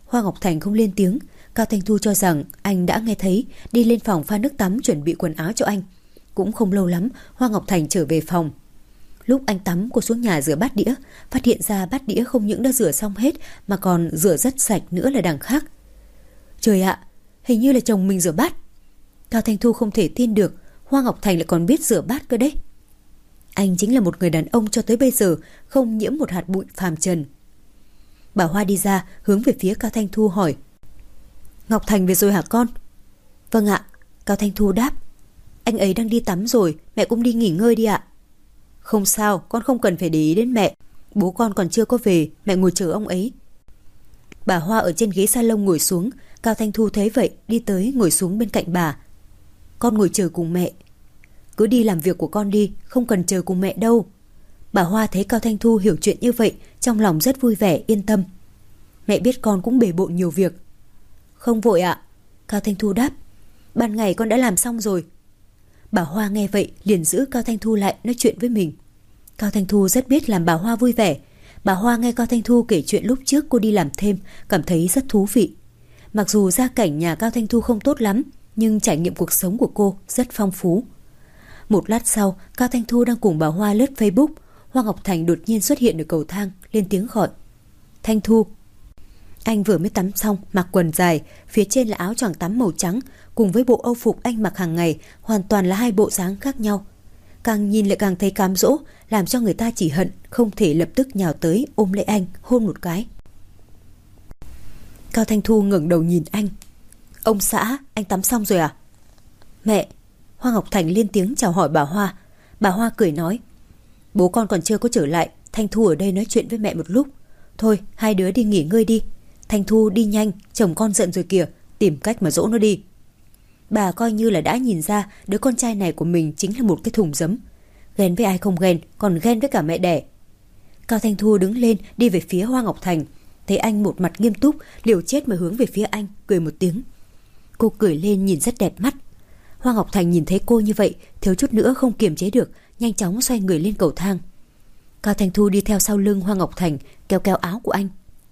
Hoa Ngọc Thành không lên tiếng. Cao Thanh Thu cho rằng anh đã nghe thấy, đi lên phòng pha nước tắm chuẩn bị quần áo cho anh. Cũng không lâu lắm, Hoa Ngọc Thành trở về phòng. Lúc anh tắm, cô xuống nhà rửa bát đĩa, phát hiện ra bát đĩa không những đã rửa xong hết mà còn rửa rất sạch nữa là đằng khác. Trời ạ, hình như là chồng mình rửa bát. Cao Thanh Thu không thể tin được, Hoa Ngọc Thành lại còn biết rửa bát cơ đấy. Anh chính là một người đàn ông cho tới bây giờ không nhiễm một hạt bụi phàm trần. Bà Hoa đi ra hướng về phía Cao Thanh Thu hỏi: Ngọc Thành về rồi hả con? Vâng ạ, Cao Thanh Thu đáp. Anh ấy đang đi tắm rồi, mẹ cũng đi nghỉ ngơi đi ạ. Không sao, con không cần phải để ý đến mẹ. Bố con còn chưa có về, mẹ ngồi chờ ông ấy. Bà Hoa ở trên ghế salon ngồi xuống. Cao Thanh Thu thấy vậy đi tới ngồi xuống bên cạnh bà. Con ngồi chờ cùng mẹ. Cứ đi làm việc của con đi, không cần chờ cùng mẹ đâu. Bà Hoa thấy Cao Thanh Thu hiểu chuyện như vậy, trong lòng rất vui vẻ, yên tâm. Mẹ biết con cũng bề bộn nhiều việc. Không vội ạ, Cao Thanh Thu đáp. Ban ngày con đã làm xong rồi. Bà Hoa nghe vậy liền giữ Cao Thanh Thu lại nói chuyện với mình. Cao Thanh Thu rất biết làm bà Hoa vui vẻ. Bà Hoa nghe Cao Thanh Thu kể chuyện lúc trước cô đi làm thêm, cảm thấy rất thú vị. Mặc dù gia cảnh nhà Cao Thanh Thu không tốt lắm, nhưng trải nghiệm cuộc sống của cô rất phong phú. Một lát sau, Cao Thanh Thu đang cùng bà Hoa lướt Facebook. Hoa Ngọc Thành đột nhiên xuất hiện ở cầu thang, lên tiếng gọi: Thanh Thu. Anh vừa mới tắm xong, mặc quần dài, phía trên là áo choàng tắm màu trắng, cùng với bộ âu phục anh mặc hàng ngày, hoàn toàn là hai bộ dáng khác nhau. Càng nhìn lại càng thấy cám dỗ, làm cho người ta chỉ hận không thể lập tức nhào tới ôm lấy anh, hôn một cái. Cao Thanh Thu ngẩng đầu nhìn anh. Ông xã, anh tắm xong rồi à? Mẹ. Hoa Ngọc Thành lên tiếng chào hỏi bà Hoa. Bà Hoa cười nói: Bố con còn chưa có trở lại, Thanh Thu ở đây nói chuyện với mẹ một lúc. Thôi, hai đứa đi nghỉ ngơi đi. Thanh Thu đi nhanh, chồng con giận rồi kìa, tìm cách mà dỗ nó đi. Bà coi như là đã nhìn ra đứa con trai này của mình chính là một cái thùng giấm. Ghen với ai không ghen, còn ghen với cả mẹ đẻ. Cao Thanh Thu đứng lên đi về phía Hoa Ngọc Thành. Thấy anh một mặt nghiêm túc, liều chết mà hướng về phía anh, cười một tiếng. Cô cười lên nhìn rất đẹp mắt. Hoa Ngọc Thành nhìn thấy cô như vậy, thiếu chút nữa không kiềm chế được, nhanh chóng xoay người lên cầu thang. Cao Thanh Thu đi theo sau lưng Hoa Ngọc Thành, kéo kéo áo của anh.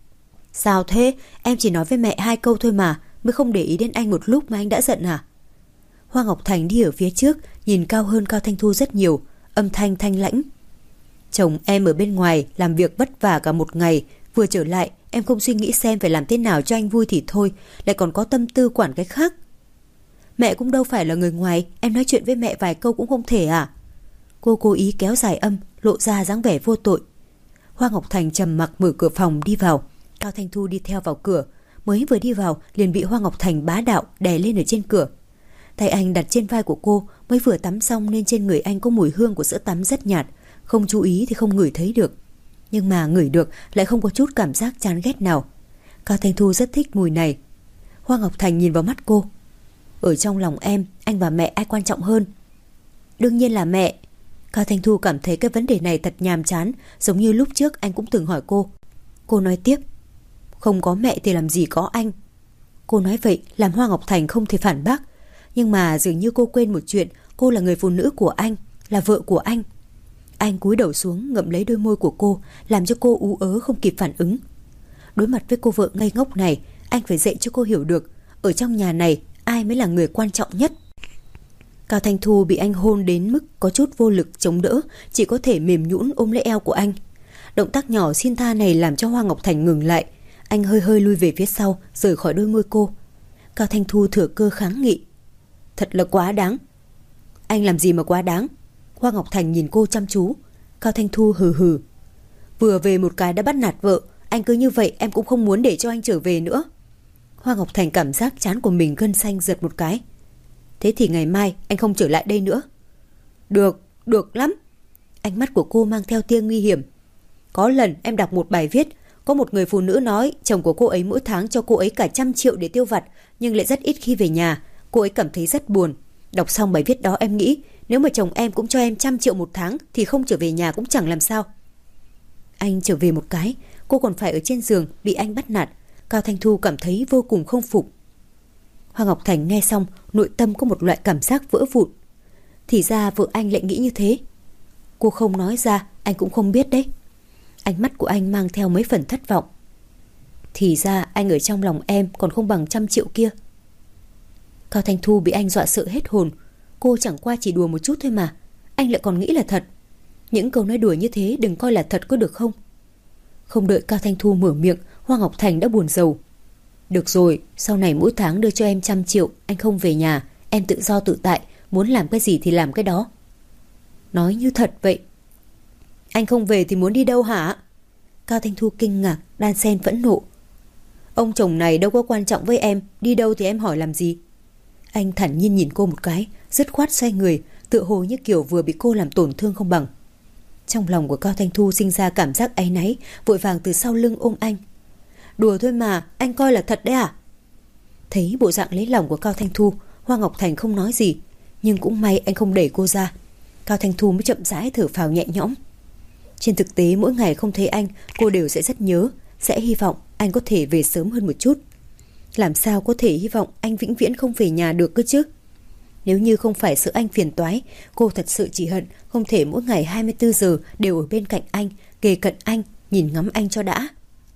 Sao thế? Em chỉ nói với mẹ hai câu thôi mà, mới không để ý đến anh một lúc mà anh đã giận à? Hoa Ngọc Thành đi ở phía trước, nhìn cao hơn Cao Thanh Thu rất nhiều, âm thanh thanh lãnh. Chồng em ở bên ngoài làm việc vất vả cả một ngày, vừa trở lại em không suy nghĩ xem phải làm thế nào cho anh vui thì thôi, lại còn có tâm tư quản cái khác. Mẹ cũng đâu phải là người ngoài, em nói chuyện với mẹ vài câu cũng không thể à? Cô cố ý kéo dài âm, lộ ra dáng vẻ vô tội. Hoa Ngọc Thành trầm mặc mở cửa phòng đi vào. Cao Thanh Thu đi theo vào cửa. Mới vừa đi vào liền bị Hoa Ngọc Thành bá đạo đè lên ở trên cửa. Tay anh đặt trên vai của cô, mới vừa tắm xong nên trên người anh có mùi hương của sữa tắm rất nhạt, không chú ý thì không ngửi thấy được. Nhưng mà ngửi được lại không có chút cảm giác chán ghét nào. Cao Thanh Thu rất thích mùi này. Hoa Ngọc Thành nhìn vào mắt cô. Ở trong lòng em, anh và mẹ ai quan trọng hơn? Đương nhiên là mẹ. Cao Thanh Thu cảm thấy cái vấn đề này thật nhàm chán, giống như lúc trước anh cũng từng hỏi cô. Cô nói tiếp: Không có mẹ thì làm gì có anh. Cô nói vậy làm Hoa Ngọc Thành không thể phản bác. Nhưng mà dường như cô quên một chuyện, cô là người phụ nữ của anh, là vợ của anh. Anh cúi đầu xuống ngậm lấy đôi môi của cô, làm cho cô ú ớ không kịp phản ứng. Đối mặt với cô vợ ngây ngốc này, anh phải dạy cho cô hiểu được, ở trong nhà này ai mới là người quan trọng nhất. Cao Thanh Thu bị anh hôn đến mức có chút vô lực chống đỡ, chỉ có thể mềm nhũn ôm lấy eo của anh. Động tác nhỏ xin tha này làm cho Hoa Ngọc Thành ngừng lại. Anh hơi hơi lui về phía sau, rời khỏi đôi môi cô. Cao Thanh Thu thừa cơ kháng nghị: Thật là quá đáng. Anh làm gì mà quá đáng? Hoa Ngọc Thành nhìn cô chăm chú. Cao Thanh Thu hừ hừ: Vừa về một cái đã bắt nạt vợ, anh cứ như vậy em cũng không muốn để cho anh trở về nữa. Hoa Ngọc Thành cảm giác trán của mình gân xanh giật một cái. Thế thì ngày mai anh không trở lại đây nữa. Được, được lắm. Ánh mắt của cô mang theo tia nguy hiểm. Có lần em đọc một bài viết, có một người phụ nữ nói chồng của cô ấy mỗi tháng cho cô ấy cả trăm triệu để tiêu vặt, nhưng lại rất ít khi về nhà. Cô ấy cảm thấy rất buồn. Đọc xong bài viết đó em nghĩ, nếu mà chồng em cũng cho em trăm triệu một tháng thì không trở về nhà cũng chẳng làm sao. Anh trở về một cái, cô còn phải ở trên giường bị anh bắt nạt. Cao Thanh Thu cảm thấy vô cùng không phục. Hoa Ngọc Thành nghe xong, nội tâm có một loại cảm giác vỡ vụn. Thì ra vợ anh lại nghĩ như thế. Cô không nói ra, anh cũng không biết đấy. Ánh mắt của anh mang theo mấy phần thất vọng. Thì ra anh ở trong lòng em còn không bằng trăm triệu kia. Cao Thanh Thu bị anh dọa sợ hết hồn. Cô chẳng qua chỉ đùa một chút thôi mà, anh lại còn nghĩ là thật. Những câu nói đùa như thế đừng coi là thật có được không? Không đợi Cao Thanh Thu mở miệng, Hoa Ngọc Thành đã buồn rầu. Được rồi, sau này mỗi tháng đưa cho em trăm triệu, anh không về nhà, em tự do tự tại, muốn làm cái gì thì làm cái đó. Nói như thật vậy. Anh không về thì muốn đi đâu hả? Cao Thanh Thu kinh ngạc, đan xen phẫn nộ. Ông chồng này đâu có quan trọng với em, đi đâu thì em hỏi làm gì? Anh thản nhiên nhìn cô một cái, dứt khoát xoay người, tựa hồ như kiểu vừa bị cô làm tổn thương không bằng. Trong lòng của Cao Thanh Thu sinh ra cảm giác áy náy, vội vàng từ sau lưng ôm anh. Đùa thôi mà, anh coi là thật đấy à? Thấy bộ dạng lấy lòng của Cao Thanh Thu, Hoa Ngọc Thành không nói gì, nhưng cũng may anh không đẩy cô ra. Cao Thanh Thu mới chậm rãi thở phào nhẹ nhõm. Trên thực tế mỗi ngày không thấy anh, cô đều sẽ rất nhớ, sẽ hy vọng anh có thể về sớm hơn một chút. Làm sao có thể hy vọng anh vĩnh viễn không về nhà được cơ chứ? Nếu như không phải sợ anh phiền toái, cô thật sự chỉ hận không thể mỗi ngày hai mươi bốn giờ đều ở bên cạnh anh, kề cận anh, nhìn ngắm anh cho đã.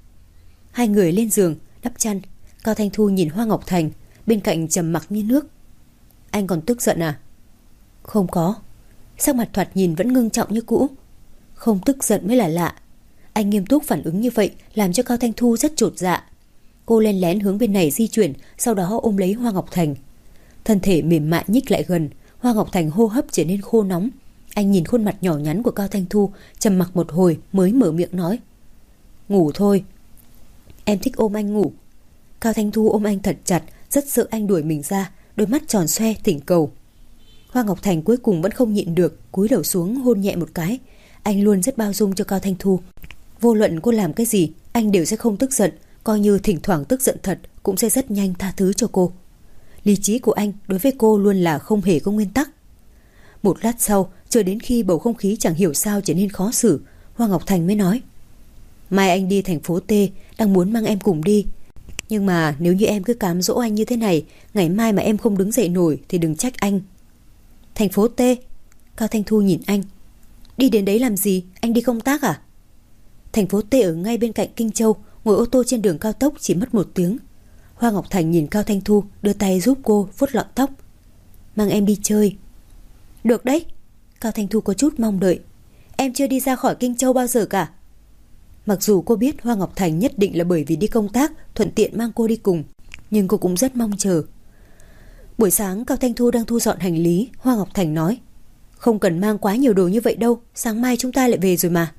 Hai người lên giường, đắp chăn. Cao Thanh Thu nhìn Hoa Ngọc Thành, bên cạnh trầm mặc như nước. Anh còn tức giận à? Không có. Sắc mặt thoạt nhìn vẫn ngưng trọng như cũ. Không tức giận mới là lạ. Anh nghiêm túc phản ứng như vậy làm cho Cao Thanh Thu rất chột dạ. Cô len lén hướng bên này di chuyển, sau đó ôm lấy Hoa Ngọc Thành. Thân thể mềm mại nhích lại gần, Hoa Ngọc Thành hô hấp trở nên khô nóng. Anh nhìn khuôn mặt nhỏ nhắn của Cao Thanh Thu, trầm mặc một hồi mới mở miệng nói. Ngủ thôi. Em thích ôm anh ngủ. Cao Thanh Thu ôm anh thật chặt, rất sợ anh đuổi mình ra, đôi mắt tròn xoe thỉnh cầu. Hoa Ngọc Thành cuối cùng vẫn không nhịn được, cúi đầu xuống hôn nhẹ một cái. Anh luôn rất bao dung cho Cao Thanh Thu. Vô luận cô làm cái gì, anh đều sẽ không tức giận, coi như thỉnh thoảng tức giận thật cũng sẽ rất nhanh tha thứ cho cô. Lý trí của anh đối với cô luôn là không hề có nguyên tắc. Một lát sau, chờ đến khi bầu không khí chẳng hiểu sao trở nên khó xử, Hoa Ngọc Thành mới nói. Mai anh đi thành phố T, đang muốn mang em cùng đi. Nhưng mà nếu như em cứ cám dỗ anh như thế này, ngày mai mà em không đứng dậy nổi thì đừng trách anh. Thành phố T? Cao Thanh Thu nhìn anh. Đi đến đấy làm gì? Anh đi công tác à? Thành phố T ở ngay bên cạnh Kinh Châu, ngồi ô tô trên đường cao tốc chỉ mất một tiếng. Hoa Ngọc Thành nhìn Cao Thanh Thu, đưa tay giúp cô vuốt lọn tóc. Mang em đi chơi. Được đấy. Cao Thanh Thu có chút mong đợi. Em chưa đi ra khỏi Kinh Châu bao giờ cả. Mặc dù cô biết Hoa Ngọc Thành nhất định là bởi vì đi công tác, thuận tiện mang cô đi cùng, nhưng cô cũng rất mong chờ. Buổi sáng Cao Thanh Thu đang thu dọn hành lý, Hoa Ngọc Thành nói. Không cần mang quá nhiều đồ như vậy đâu, sáng mai chúng ta lại về rồi mà.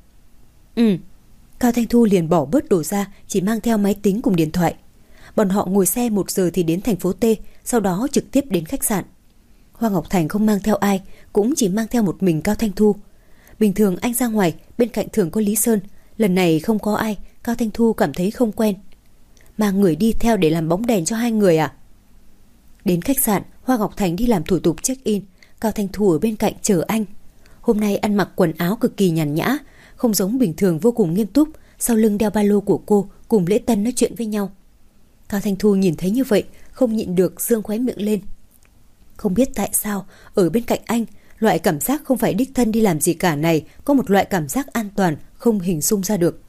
Ừ. Cao Thanh Thu liền bỏ bớt đồ ra, chỉ mang theo máy tính cùng điện thoại. Bọn họ ngồi xe một giờ thì đến thành phố T, sau đó trực tiếp đến khách sạn. Hoa Ngọc Thành không mang theo ai, cũng chỉ mang theo một mình Cao Thanh Thu. Bình thường anh ra ngoài, bên cạnh thường có Lý Sơn. Lần này không có ai, Cao Thanh Thu cảm thấy không quen. Mang người đi theo để làm bóng đèn cho hai người à? Đến khách sạn, Hoa Ngọc Thành đi làm thủ tục check-in, Cao Thanh Thu ở bên cạnh chờ anh. Hôm nay ăn mặc quần áo cực kỳ nhàn nhã, không giống bình thường vô cùng nghiêm túc, sau lưng đeo ba lô của cô, cùng lễ tân nói chuyện với nhau. Cao Thanh Thu nhìn thấy như vậy, không nhịn được dương khóe miệng lên. Không biết tại sao, ở bên cạnh anh, loại cảm giác không phải đích thân đi làm gì cả này có một loại cảm giác an toàn, không hình dung ra được.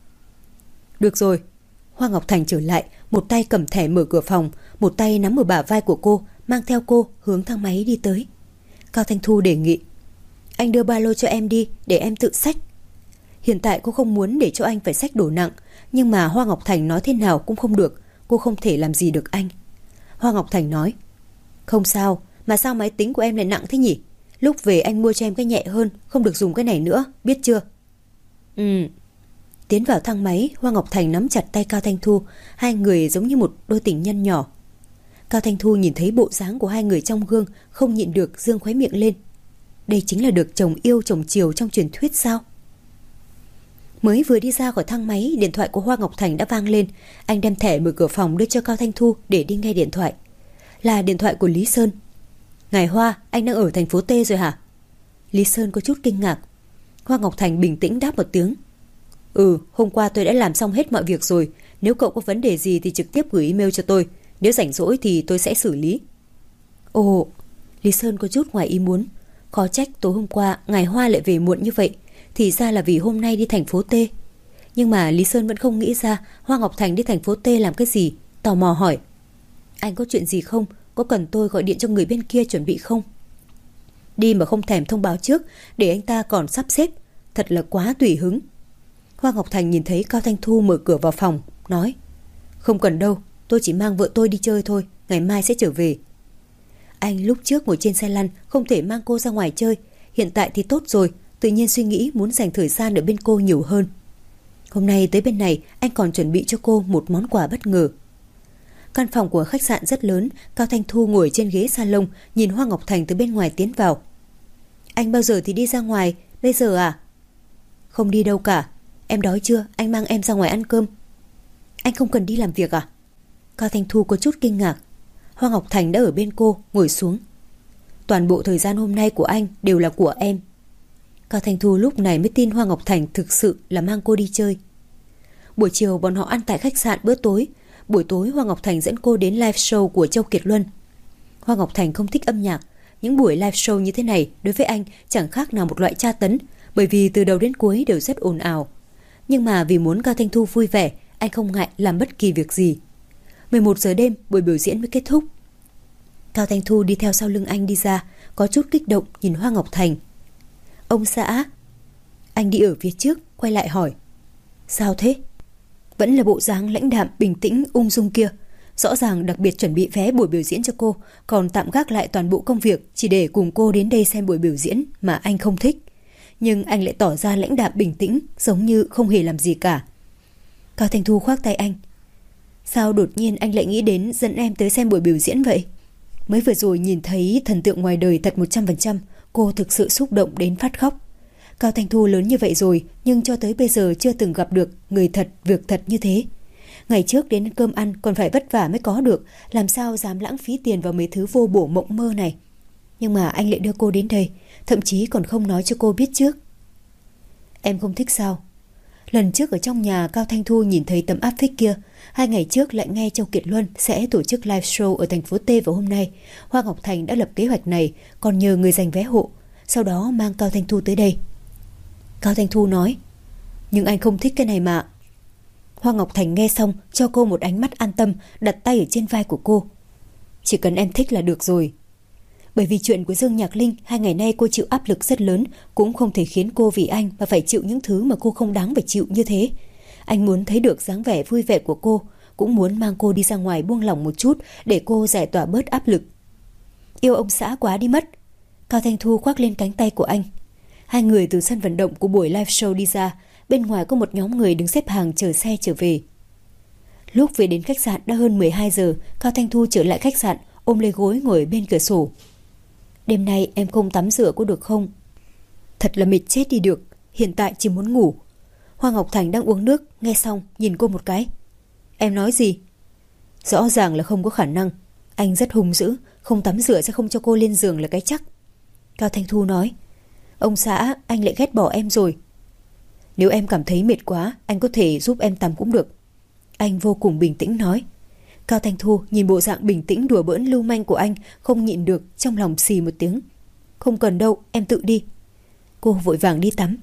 Được rồi. Hoa Ngọc Thành trở lại, một tay cầm thẻ mở cửa phòng, một tay nắm ở bả vai của cô, mang theo cô hướng thang máy đi tới. Cao Thanh Thu đề nghị. Anh đưa ba lô cho em đi, để em tự xách. Hiện tại cô không muốn để cho anh phải xách đồ nặng, nhưng mà Hoa Ngọc Thành nói thế nào cũng không được, cô không thể làm gì được anh. Hoa Ngọc Thành nói. Không sao, mà sao máy tính của em lại nặng thế nhỉ? Lúc về anh mua cho em cái nhẹ hơn, không được dùng cái này nữa, biết chưa? Ừ. Tiến vào thang máy, Hoa Ngọc Thành nắm chặt tay Cao Thanh Thu, hai người giống như một đôi tình nhân nhỏ. Cao Thanh Thu nhìn thấy bộ dáng của hai người trong gương, không nhịn được dương khóe miệng lên. Đây chính là được chồng yêu chồng chiều trong truyền thuyết sao? Mới vừa đi ra khỏi thang máy, điện thoại của Hoa Ngọc Thành đã vang lên. Anh đem thẻ mở cửa phòng đưa cho Cao Thanh Thu để đi nghe điện thoại. Là điện thoại của Lý Sơn. Ngài Hoa, anh đang ở thành phố T rồi hả? Lý Sơn có chút kinh ngạc. Hoa Ngọc Thành bình tĩnh đáp một tiếng. Ừ, hôm qua tôi đã làm xong hết mọi việc rồi. Nếu cậu có vấn đề gì thì trực tiếp gửi email cho tôi. Nếu rảnh rỗi thì tôi sẽ xử lý. Ồ, Lý Sơn có chút ngoài ý muốn. Khó trách tối hôm qua Ngài Hoa lại về muộn như vậy. Thì ra là vì hôm nay đi thành phố T. Nhưng mà Lý Sơn vẫn không nghĩ ra Hoa Ngọc Thành đi thành phố T làm cái gì. Tò mò hỏi: Anh có chuyện gì không? Có cần tôi gọi điện cho người bên kia chuẩn bị không? Đi mà không thèm thông báo trước, để anh ta còn sắp xếp, thật là quá tùy hứng. Hoa Ngọc Thành nhìn thấy Cao Thanh Thu mở cửa vào phòng, nói: Không cần đâu, tôi chỉ mang vợ tôi đi chơi thôi, ngày mai sẽ trở về. Anh lúc trước ngồi trên xe lăn không thể mang cô ra ngoài chơi, hiện tại thì tốt rồi, tự nhiên suy nghĩ muốn dành thời gian ở bên cô nhiều hơn. Hôm nay tới bên này, anh còn chuẩn bị cho cô một món quà bất ngờ. Căn phòng của khách sạn rất lớn, Cao Thanh Thu ngồi trên ghế salon, nhìn Hoa Ngọc Thành từ bên ngoài tiến vào. Anh bao giờ thì đi ra ngoài, bây giờ à? Không đi đâu cả, em đói chưa, anh mang em ra ngoài ăn cơm. Anh không cần đi làm việc à? Cao Thanh Thu có chút kinh ngạc. Hoa Ngọc Thành đã ở bên cô, ngồi xuống. Toàn bộ thời gian hôm nay của anh đều là của em. Cao Thanh Thu lúc này mới tin Hoa Ngọc Thành thực sự là mang cô đi chơi. Buổi chiều bọn họ ăn tại khách sạn bữa tối. Buổi tối Hoa Ngọc Thành dẫn cô đến live show của Châu Kiệt Luân. Hoa Ngọc Thành không thích âm nhạc. Những buổi live show như thế này đối với anh chẳng khác nào một loại tra tấn, bởi vì từ đầu đến cuối đều rất ồn ào. Nhưng mà vì muốn Cao Thanh Thu vui vẻ, anh không ngại làm bất kỳ việc gì. mười một giờ đêm buổi biểu diễn mới kết thúc. Cao Thanh Thu đi theo sau lưng anh đi ra, có chút kích động nhìn Hoa Ngọc Thành. Ông xã. Anh đi ở phía trước, quay lại hỏi: Sao thế? Vẫn là bộ dáng lãnh đạm, bình tĩnh, ung dung kia. Rõ ràng đặc biệt chuẩn bị vé buổi biểu diễn cho cô, còn tạm gác lại toàn bộ công việc chỉ để cùng cô đến đây xem buổi biểu diễn mà anh không thích. Nhưng anh lại tỏ ra lãnh đạm bình tĩnh, giống như không hề làm gì cả. Cao Thanh Thu khoác tay anh: Sao đột nhiên anh lại nghĩ đến dẫn em tới xem buổi biểu diễn vậy? Mới vừa rồi nhìn thấy thần tượng ngoài đời thật một trăm phần trăm, cô thực sự xúc động đến phát khóc. Cao Thanh Thu lớn như vậy rồi, nhưng cho tới bây giờ chưa từng gặp được người thật, việc thật như thế. Ngày trước đến cơm ăn còn phải vất vả mới có được, làm sao dám lãng phí tiền vào mấy thứ vô bổ mộng mơ này. Nhưng mà anh lại đưa cô đến đây, thậm chí còn không nói cho cô biết trước. Em không thích sao? Lần trước ở trong nhà Cao Thanh Thu nhìn thấy tấm áp phích kia. Hai ngày trước lại nghe Châu Kiệt Luân sẽ tổ chức live show ở thành phố T vào hôm nay. Hoa Ngọc Thành đã lập kế hoạch này, còn nhờ người giành vé hộ, sau đó mang Cao Thanh Thu tới đây. Cao Thanh Thu nói: Nhưng anh không thích cái này mà. Hoa Ngọc Thành nghe xong cho cô một ánh mắt an tâm, đặt tay ở trên vai của cô. Chỉ cần em thích là được rồi. Bởi vì chuyện của Dương Nhạc Linh, hai ngày nay cô chịu áp lực rất lớn, cũng không thể khiến cô vì anh mà phải chịu những thứ mà cô không đáng phải chịu như thế. Anh muốn thấy được dáng vẻ vui vẻ của cô, cũng muốn mang cô đi ra ngoài buông lỏng một chút để cô giải tỏa bớt áp lực. Yêu ông xã quá đi mất. Cao Thanh Thu khoác lên cánh tay của anh. Hai người từ sân vận động của buổi live show đi ra, bên ngoài có một nhóm người đứng xếp hàng chờ xe trở về. Lúc về đến khách sạn đã hơn mười hai giờ, Cao Thanh Thu trở lại khách sạn, ôm lấy gối ngồi bên cửa sổ. Đêm nay em không tắm rửa có được không? Thật là mệt chết đi được, hiện tại chỉ muốn ngủ. Hoa Ngọc Thành đang uống nước, nghe xong nhìn cô một cái. Em nói gì? Rõ ràng là không có khả năng. Anh rất hung dữ, không tắm rửa sẽ không cho cô lên giường là cái chắc. Cao Thanh Thu nói: Ông xã, anh lại ghét bỏ em rồi. Nếu em cảm thấy mệt quá, anh có thể giúp em tắm cũng được. Anh vô cùng bình tĩnh nói. Cao Thanh Thu nhìn bộ dạng bình tĩnh đùa bỡn lưu manh của anh, không nhịn được, trong lòng xì một tiếng. Không cần đâu, em tự đi. Cô vội vàng đi tắm.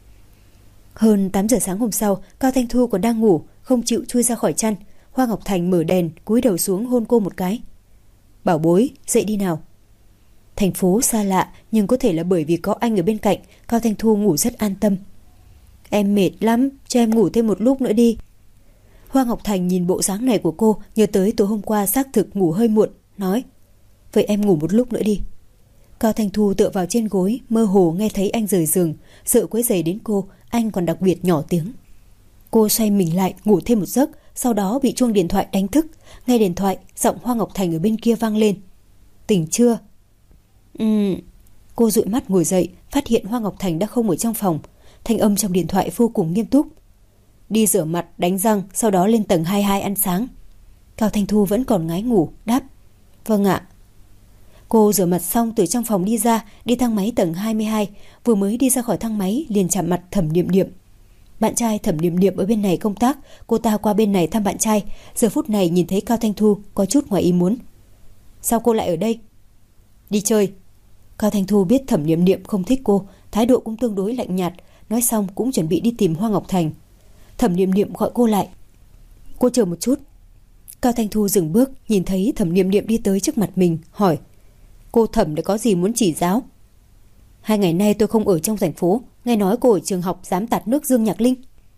Hơn tám giờ sáng hôm sau, Cao Thanh Thu còn đang ngủ, không chịu chui ra khỏi chăn. Hoa Ngọc Thành mở đèn, cúi đầu xuống hôn cô một cái. Bảo bối, dậy đi nào. Thành phố xa lạ, nhưng có thể là bởi vì có anh ở bên cạnh, Cao Thanh Thu ngủ rất an tâm. Em mệt lắm, cho em ngủ thêm một lúc nữa đi. Hoa Ngọc Thành nhìn bộ dáng này của cô, nhớ tới tối hôm qua xác thực ngủ hơi muộn, nói: Vậy em ngủ một lúc nữa đi. Cao Thanh Thu tựa vào trên gối, mơ hồ nghe thấy anh rời giường, sợ quấy rầy đến cô, anh còn đặc biệt nhỏ tiếng. Cô xoay mình lại ngủ thêm một giấc, sau đó bị chuông điện thoại đánh thức. Nghe điện thoại, giọng Hoa Ngọc Thành ở bên kia vang lên. Tỉnh chưa? Ừm. Cô dụi mắt ngồi dậy, phát hiện Hoa Ngọc Thành đã không ở trong phòng. Thanh âm trong điện thoại vô cùng nghiêm túc. Đi rửa mặt, đánh răng, sau đó lên tầng hai mươi hai ăn sáng. Cao Thanh Thu vẫn còn ngái ngủ, đáp: Vâng ạ. Cô rửa mặt xong từ trong phòng đi ra, đi thang máy tầng hai mươi hai. Vừa mới đi ra khỏi thang máy liền chạm mặt Thẩm Điềm Điềm. Bạn trai Thẩm Điềm Điềm ở bên này công tác, cô ta qua bên này thăm bạn trai. Giờ phút này nhìn thấy Cao Thanh Thu có chút ngoài ý muốn. Sao cô lại ở đây? Đi chơi. Cao Thanh Thu biết Thẩm Điềm Điềm không thích cô, thái độ cũng tương đối lạnh nhạt. Nói xong cũng chuẩn bị đi tìm Hoa Ngọc Thành. Thẩm Niệm Niệm gọi cô lại. Cô chờ một chút. Cao Thanh Thu dừng bước, nhìn thấy Thẩm Niệm Niệm đi tới trước mặt mình, hỏi: Cô Thẩm đã có gì muốn chỉ giáo? Hai ngày nay tôi không ở trong thành phố, nghe nói cô ở trường học dám tạt nước Dương Nhạc Linh.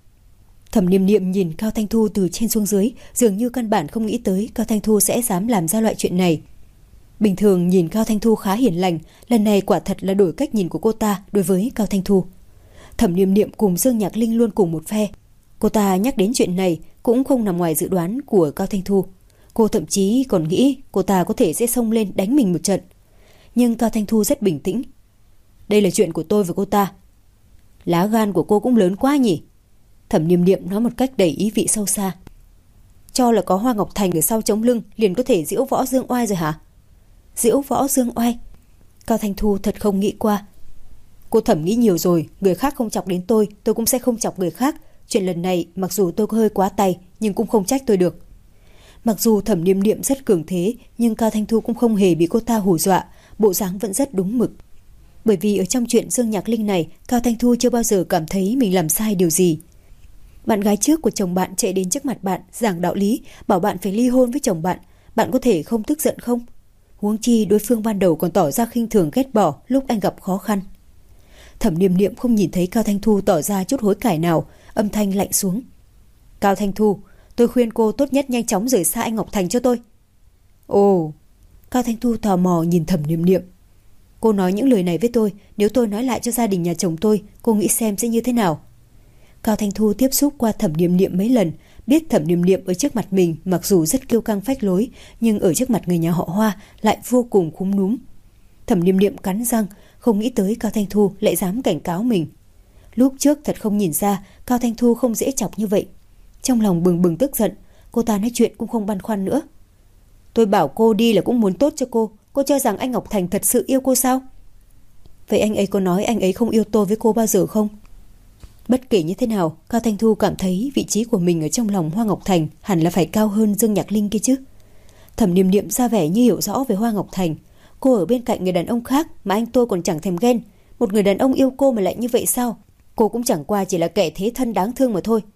Thẩm Niệm Niệm nhìn Cao Thanh Thu từ trên xuống dưới, dường như căn bản không nghĩ tới Cao Thanh Thu sẽ dám làm ra loại chuyện này. Bình thường nhìn Cao Thanh Thu khá hiền lành, lần này quả thật là đổi cách nhìn của cô ta đối với Cao Thanh Thu. Thẩm Niệm Niệm cùng Dương Nhạc Linh luôn cùng một phe. Cô ta nhắc đến chuyện này cũng không nằm ngoài dự đoán của Cao Thanh Thu. Cô thậm chí còn nghĩ cô ta có thể sẽ xông lên đánh mình một trận. Nhưng Cao Thanh Thu rất bình tĩnh. Đây là chuyện của tôi và cô ta. Lá gan của cô cũng lớn quá nhỉ? Thẩm Niệm Niệm nói một cách đầy ý vị sâu xa. Cho là có Hoa Ngọc Thành ở sau chống lưng liền có thể diễu võ dương oai rồi hả? Diễu võ dương oai? Cao Thanh Thu thật không nghĩ qua. Cô Thẩm nghĩ nhiều rồi, người khác không chọc đến tôi, tôi cũng sẽ không chọc người khác. Chuyện lần này mặc dù tôi có hơi quá tay, nhưng cũng không trách tôi được. Mặc dù Thẩm Niệm Niệm rất cường thế, nhưng Cao Thanh Thu cũng không hề bị cô ta hù dọa, bộ dáng vẫn rất đúng mực. Bởi vì ở trong chuyện Dương Nhạc Linh này, Cao Thanh Thu chưa bao giờ cảm thấy mình làm sai điều gì. Bạn gái trước của chồng bạn chạy đến trước mặt bạn giảng đạo lý, bảo bạn phải ly hôn với chồng bạn, bạn có thể không tức giận không? Huống chi đối phương ban đầu còn tỏ ra khinh thường ghét bỏ lúc anh gặp khó khăn. Thẩm Niệm Niệm không nhìn thấy Cao Thanh Thu tỏ ra chút hối cải nào, âm thanh lạnh xuống. Cao Thanh Thu, tôi khuyên cô tốt nhất nhanh chóng rời xa anh Ngọc Thành cho tôi. Ồ, Cao Thanh Thu tò mò nhìn Thẩm Niệm Niệm. Cô nói những lời này với tôi, nếu tôi nói lại cho gia đình nhà chồng tôi, cô nghĩ xem sẽ như thế nào? Cao Thanh Thu tiếp xúc qua Thẩm Niệm Niệm mấy lần, biết Thẩm Niệm Niệm ở trước mặt mình mặc dù rất kiêu căng phách lối, nhưng ở trước mặt người nhà họ Hoa lại vô cùng khúm núm. Thẩm Niệm Niệm cắn răng, không nghĩ tới Cao Thanh Thu lại dám cảnh cáo mình. Lúc trước thật không nhìn ra Cao Thanh Thu không dễ chọc như vậy. Trong lòng bừng bừng tức giận, cô ta nói chuyện cũng không băn khoăn nữa. Tôi bảo cô đi là cũng muốn tốt cho cô, cô cho rằng anh Ngọc Thành thật sự yêu cô sao? Vậy anh ấy có nói anh ấy không yêu tôi với cô bao giờ không? Bất kể như thế nào, Cao Thanh Thu cảm thấy vị trí của mình ở trong lòng Hoa Ngọc Thành hẳn là phải cao hơn Dương Nhạc Linh kia chứ. Thẩm Niệm Niệm ra vẻ như hiểu rõ về Hoa Ngọc Thành. Cô ở bên cạnh người đàn ông khác mà anh tôi còn chẳng thèm ghen. Một người đàn ông yêu cô mà lại như vậy sao? Cô cũng chẳng qua chỉ là kẻ thế thân đáng thương mà thôi.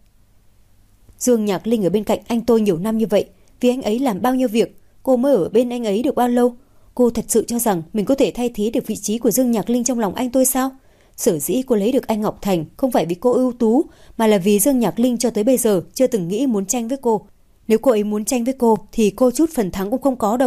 Dương Nhạc Linh ở bên cạnh anh tôi nhiều năm như vậy, vì anh ấy làm bao nhiêu việc, cô mới ở bên anh ấy được bao lâu? Cô thật sự cho rằng mình có thể thay thế được vị trí của Dương Nhạc Linh trong lòng anh tôi sao? Sở dĩ cô lấy được anh Ngọc Thành không phải vì cô ưu tú, mà là vì Dương Nhạc Linh cho tới bây giờ chưa từng nghĩ muốn tranh với cô. Nếu cô ấy muốn tranh với cô thì cô chút phần thắng cũng không có đâu.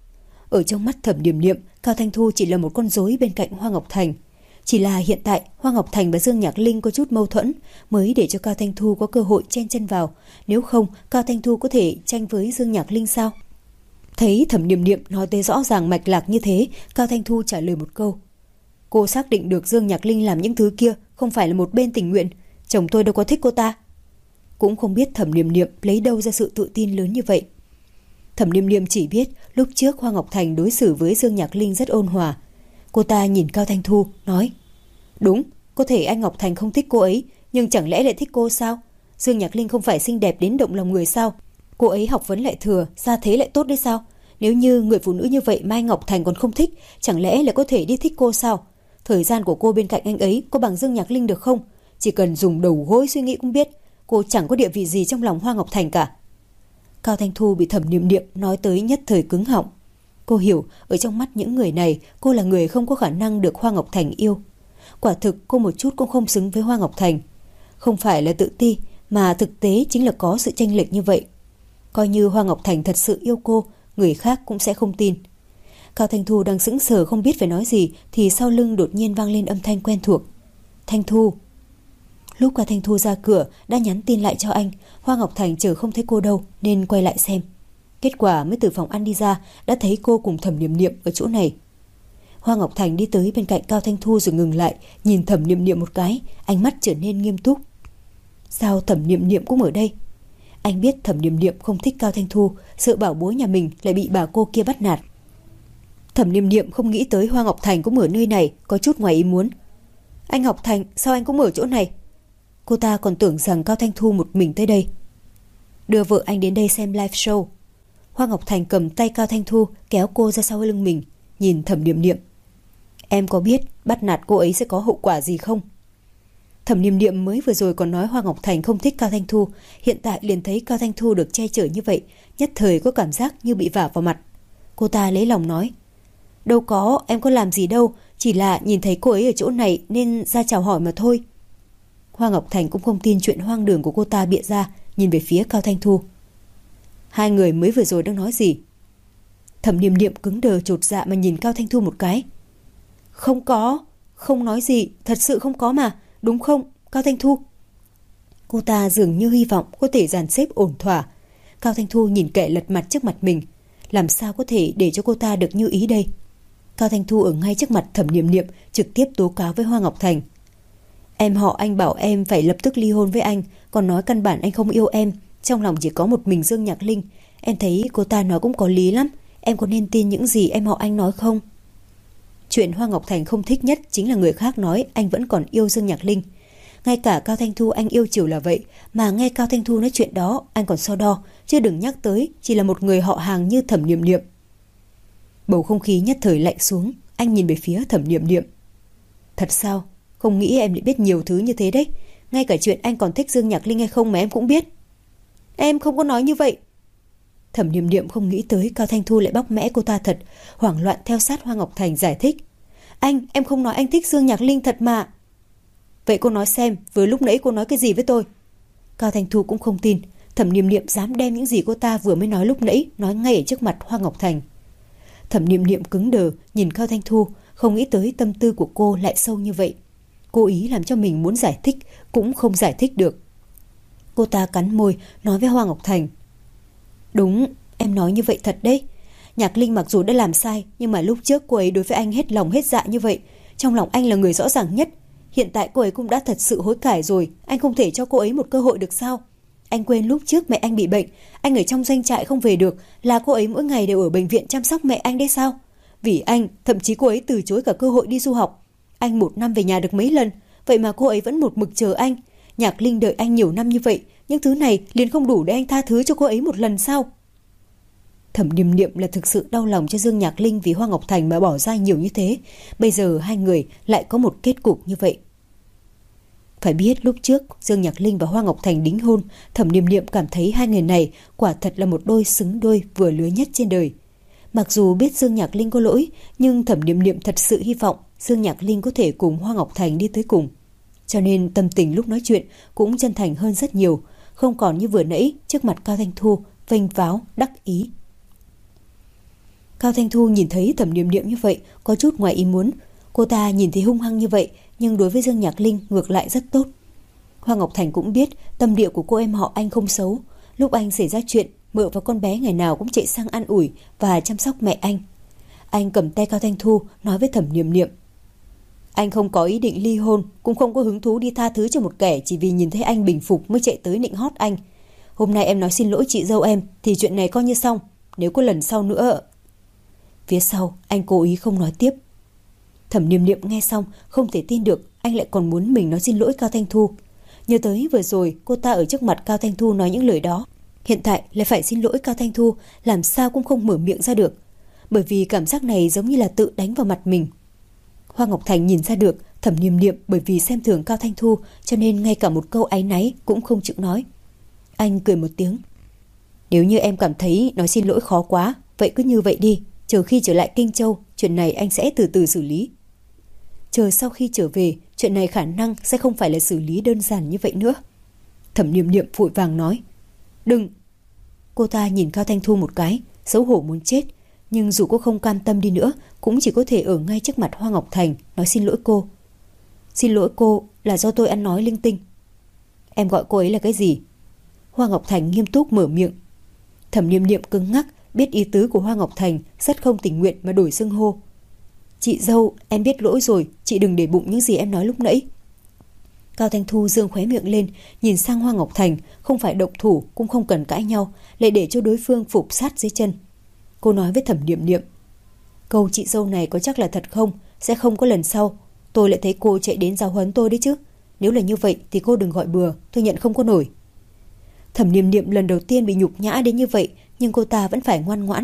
Ở trong mắt Thẩm Niệm Niệm, Cao Thanh Thu chỉ là một con rối bên cạnh Hoa Ngọc Thành. Chỉ là hiện tại Hoa Ngọc Thành và Dương Nhạc Linh có chút mâu thuẫn mới để cho Cao Thanh Thu có cơ hội chen chân vào. Nếu không, Cao Thanh Thu có thể tranh với Dương Nhạc Linh sao? Thấy Thẩm Niệm Niệm nói tới rõ ràng mạch lạc như thế, Cao Thanh Thu trả lời một câu. Cô xác định được Dương Nhạc Linh làm những thứ kia không phải là một bên tình nguyện. Chồng tôi đâu có thích cô ta. Cũng không biết Thẩm Niệm Niệm lấy đâu ra sự tự tin lớn như vậy. Thẩm Niệm Niệm chỉ biết lúc trước Hoa Ngọc Thành đối xử với Dương Nhạc Linh rất ôn hòa. Cô ta nhìn Cao Thanh Thu nói, đúng, có thể anh Ngọc Thành không thích cô ấy, nhưng chẳng lẽ lại thích cô sao? Dương Nhạc Linh không phải xinh đẹp đến động lòng người sao? Cô ấy học vấn lại thừa, gia thế lại tốt đấy sao? Nếu như người phụ nữ như vậy Mai Ngọc Thành còn không thích, chẳng lẽ lại có thể đi thích cô sao? Thời gian của cô bên cạnh anh ấy có bằng Dương Nhạc Linh được không? Chỉ cần dùng đầu gối suy nghĩ cũng biết, cô chẳng có địa vị gì trong lòng Hoa Ngọc Thành cả. Cao Thanh Thu bị Thẩm Niệm Niệm nói tới nhất thời cứng họng. Cô hiểu, ở trong mắt những người này, cô là người không có khả năng được Hoa Ngọc Thành yêu. Quả thực cô một chút cũng không xứng với Hoa Ngọc Thành. Không phải là tự ti, mà thực tế chính là có sự chênh lệch như vậy. Coi như Hoa Ngọc Thành thật sự yêu cô, người khác cũng sẽ không tin. Cao Thanh Thu đang sững sờ không biết phải nói gì, thì sau lưng đột nhiên vang lên âm thanh quen thuộc. Thanh Thu. Lúc Cao Thanh Thu ra cửa đã nhắn tin lại cho anh. Hoa Ngọc Thành chờ không thấy cô đâu nên quay lại xem. Kết quả mới từ phòng ăn đi ra đã thấy cô cùng Thẩm Niệm Niệm ở chỗ này. Hoa Ngọc Thành đi tới bên cạnh Cao Thanh Thu rồi ngừng lại, nhìn Thẩm Niệm Niệm một cái, ánh mắt trở nên nghiêm túc. Sao Thẩm Niệm Niệm cũng ở đây? Anh biết Thẩm Niệm Niệm không thích Cao Thanh Thu, sợ bảo bối nhà mình lại bị bà cô kia bắt nạt. Thẩm Niệm Niệm không nghĩ tới Hoa Ngọc Thành cũng ở nơi này, có chút ngoài ý muốn. Anh Ngọc Thành, sao anh cũng ở chỗ này? Cô ta còn tưởng rằng Cao Thanh Thu một mình tới đây. Đưa vợ anh đến đây xem live show. Hoa Ngọc Thành cầm tay Cao Thanh Thu kéo cô ra sau lưng mình, nhìn Thẩm Niệm Niệm. Em có biết bắt nạt cô ấy sẽ có hậu quả gì không? Thẩm Niệm Niệm mới vừa rồi còn nói Hoa Ngọc Thành không thích Cao Thanh Thu, hiện tại liền thấy Cao Thanh Thu được che chở như vậy, nhất thời có cảm giác như bị vả vào mặt. Cô ta lấy lòng nói: Đâu có, em có làm gì đâu, chỉ là nhìn thấy cô ấy ở chỗ này nên ra chào hỏi mà thôi. Hoa Ngọc Thành cũng không tin chuyện hoang đường của cô ta bịa ra, nhìn về phía Cao Thanh Thu. Hai người mới vừa rồi đang nói gì? Thẩm Niệm Niệm cứng đờ chột dạ mà nhìn Cao Thanh Thu một cái. Không có, không nói gì, thật sự không có mà, đúng không, Cao Thanh Thu? Cô ta dường như hy vọng có thể dàn xếp ổn thỏa. Cao Thanh Thu nhìn kệ lật mặt trước mặt mình, làm sao có thể để cho cô ta được như ý đây? Cao Thanh Thu ở ngay trước mặt Thẩm Niệm Niệm trực tiếp tố cáo với Hoa Ngọc Thành. Em họ anh bảo em phải lập tức ly hôn với anh, còn nói căn bản anh không yêu em, trong lòng chỉ có một mình Dương Nhạc Linh. Em thấy cô ta nói cũng có lý lắm, em có nên tin những gì em họ anh nói không? Chuyện Hoa Ngọc Thành không thích nhất chính là người khác nói anh vẫn còn yêu Dương Nhạc Linh. Ngay cả Cao Thanh Thu anh yêu chiều là vậy, mà nghe Cao Thanh Thu nói chuyện đó anh còn so đo, chứ đừng nhắc tới chỉ là một người họ hàng như Thẩm Niệm Niệm. Bầu không khí nhất thời lạnh xuống, anh nhìn về phía Thẩm Niệm Niệm. Thật sao? Không nghĩ em lại biết nhiều thứ như thế đấy. Ngay cả chuyện anh còn thích Dương Nhạc Linh hay không mà em cũng biết. Em không có nói như vậy. Thẩm Niệm Niệm không nghĩ tới Cao Thanh Thu lại bóc mẽ cô ta thật, hoảng loạn theo sát Hoa Ngọc Thành giải thích. Anh, em không nói anh thích Dương Nhạc Linh thật mà. Vậy cô nói xem, vừa lúc nãy cô nói cái gì với tôi? Cao Thanh Thu cũng không tin Thẩm Niệm Niệm dám đem những gì cô ta vừa mới nói lúc nãy nói ngay ở trước mặt Hoa Ngọc Thành. Thẩm Niệm Niệm cứng đờ nhìn Cao Thanh Thu, không nghĩ tới tâm tư của cô lại sâu như vậy. Cố ý làm cho mình muốn giải thích cũng không giải thích được. Cô ta cắn môi nói với Hoa Ngọc Thành. Đúng, em nói như vậy thật đấy. Nhạc Linh mặc dù đã làm sai, nhưng mà lúc trước cô ấy đối với anh hết lòng hết dạ như vậy. Trong lòng anh là người rõ ràng nhất. Hiện tại cô ấy cũng đã thật sự hối cải rồi, anh không thể cho cô ấy một cơ hội được sao? Anh quên lúc trước mẹ anh bị bệnh, anh ở trong doanh trại không về được, là cô ấy mỗi ngày đều ở bệnh viện chăm sóc mẹ anh đấy sao? Vì anh, thậm chí cô ấy từ chối cả cơ hội đi du học. Anh một năm về nhà được mấy lần, vậy mà cô ấy vẫn một mực chờ anh. Nhạc Linh đợi anh nhiều năm như vậy, những thứ này liền không đủ để anh tha thứ cho cô ấy một lần sao? Thẩm Niệm Niệm là thực sự đau lòng cho Dương Nhạc Linh vì Hoa Ngọc Thành mà bỏ ra nhiều như thế. Bây giờ hai người lại có một kết cục như vậy. Phải biết lúc trước Dương Nhạc Linh và Hoa Ngọc Thành đính hôn, Thẩm Niệm Niệm cảm thấy hai người này quả thật là một đôi xứng đôi vừa lứa nhất trên đời. Mặc dù biết Dương Nhạc Linh có lỗi, nhưng Thẩm Niệm Niệm thật sự hy vọng Dương Nhạc Linh có thể cùng Hoa Ngọc Thành đi tới cùng. Cho nên tâm tình lúc nói chuyện cũng chân thành hơn rất nhiều, không còn như vừa nãy trước mặt Cao Thanh Thu vênh váo đắc ý. Cao Thanh Thu nhìn thấy Thẩm Niệm Niệm như vậy có chút ngoài ý muốn. Cô ta nhìn thấy hung hăng như vậy, nhưng đối với Dương Nhạc Linh ngược lại rất tốt. Hoa Ngọc Thành cũng biết tâm địa của cô em họ anh không xấu. Lúc anh xảy ra chuyện, mợ và con bé ngày nào cũng chạy sang an ủi và chăm sóc mẹ anh. Anh cầm tay Cao Thanh Thu nói với Thẩm Niệm Niệm. Anh không có ý định ly hôn, cũng không có hứng thú đi tha thứ cho một kẻ chỉ vì nhìn thấy anh bình phục mới chạy tới nịnh hót anh. Hôm nay em nói xin lỗi chị dâu em thì chuyện này coi như xong. Nếu có lần sau nữa... Phía sau anh cố ý không nói tiếp. Thẩm Niệm Niệm nghe xong không thể tin được anh lại còn muốn mình nói xin lỗi Cao Thanh Thu. Nhớ tới vừa rồi cô ta ở trước mặt Cao Thanh Thu nói những lời đó, hiện tại lại phải xin lỗi Cao Thanh Thu, làm sao cũng không mở miệng ra được. Bởi vì cảm giác này giống như là tự đánh vào mặt mình. Hoa Ngọc Thành nhìn ra được Thẩm Niệm Niệm bởi vì xem thường Cao Thanh Thu, cho nên ngay cả một câu áy náy cũng không chịu nói. Anh cười một tiếng. Nếu như em cảm thấy nói xin lỗi khó quá, vậy cứ như vậy đi. Chờ khi trở lại Kinh Châu, chuyện này anh sẽ từ từ xử lý. Chờ sau khi trở về, chuyện này khả năng sẽ không phải là xử lý đơn giản như vậy nữa. Thẩm Niệm Niệm vội vàng nói. Đừng. Cô ta nhìn Cao Thanh Thu một cái, xấu hổ muốn chết. Nhưng dù cô không cam tâm đi nữa, cũng chỉ có thể ở ngay trước mặt Hoa Ngọc Thành nói xin lỗi cô. Xin lỗi cô, là do tôi ăn nói linh tinh. Em gọi cô ấy là cái gì? Hoa Ngọc Thành nghiêm túc mở miệng. Thẩm Niệm Niệm cứng ngắc, biết ý tứ của Hoa Ngọc Thành, rất không tình nguyện mà đổi xưng hô. Chị dâu, em biết lỗi rồi, chị đừng để bụng những gì em nói lúc nãy. Cao Thanh Thu giương khóe miệng lên, nhìn sang Hoa Ngọc Thành, không phải động thủ cũng không cần cãi nhau, lại để cho đối phương phục sát dưới chân. Cô nói với Thẩm Niệm Niệm. Câu chị dâu này có chắc là thật không? Sẽ không có lần sau. Tôi lại thấy cô chạy đến giáo huấn tôi đấy chứ. Nếu là như vậy thì cô đừng gọi bừa, tôi nhận không có nổi. Thẩm Niệm Niệm lần đầu tiên bị nhục nhã đến như vậy, nhưng cô ta vẫn phải ngoan ngoãn.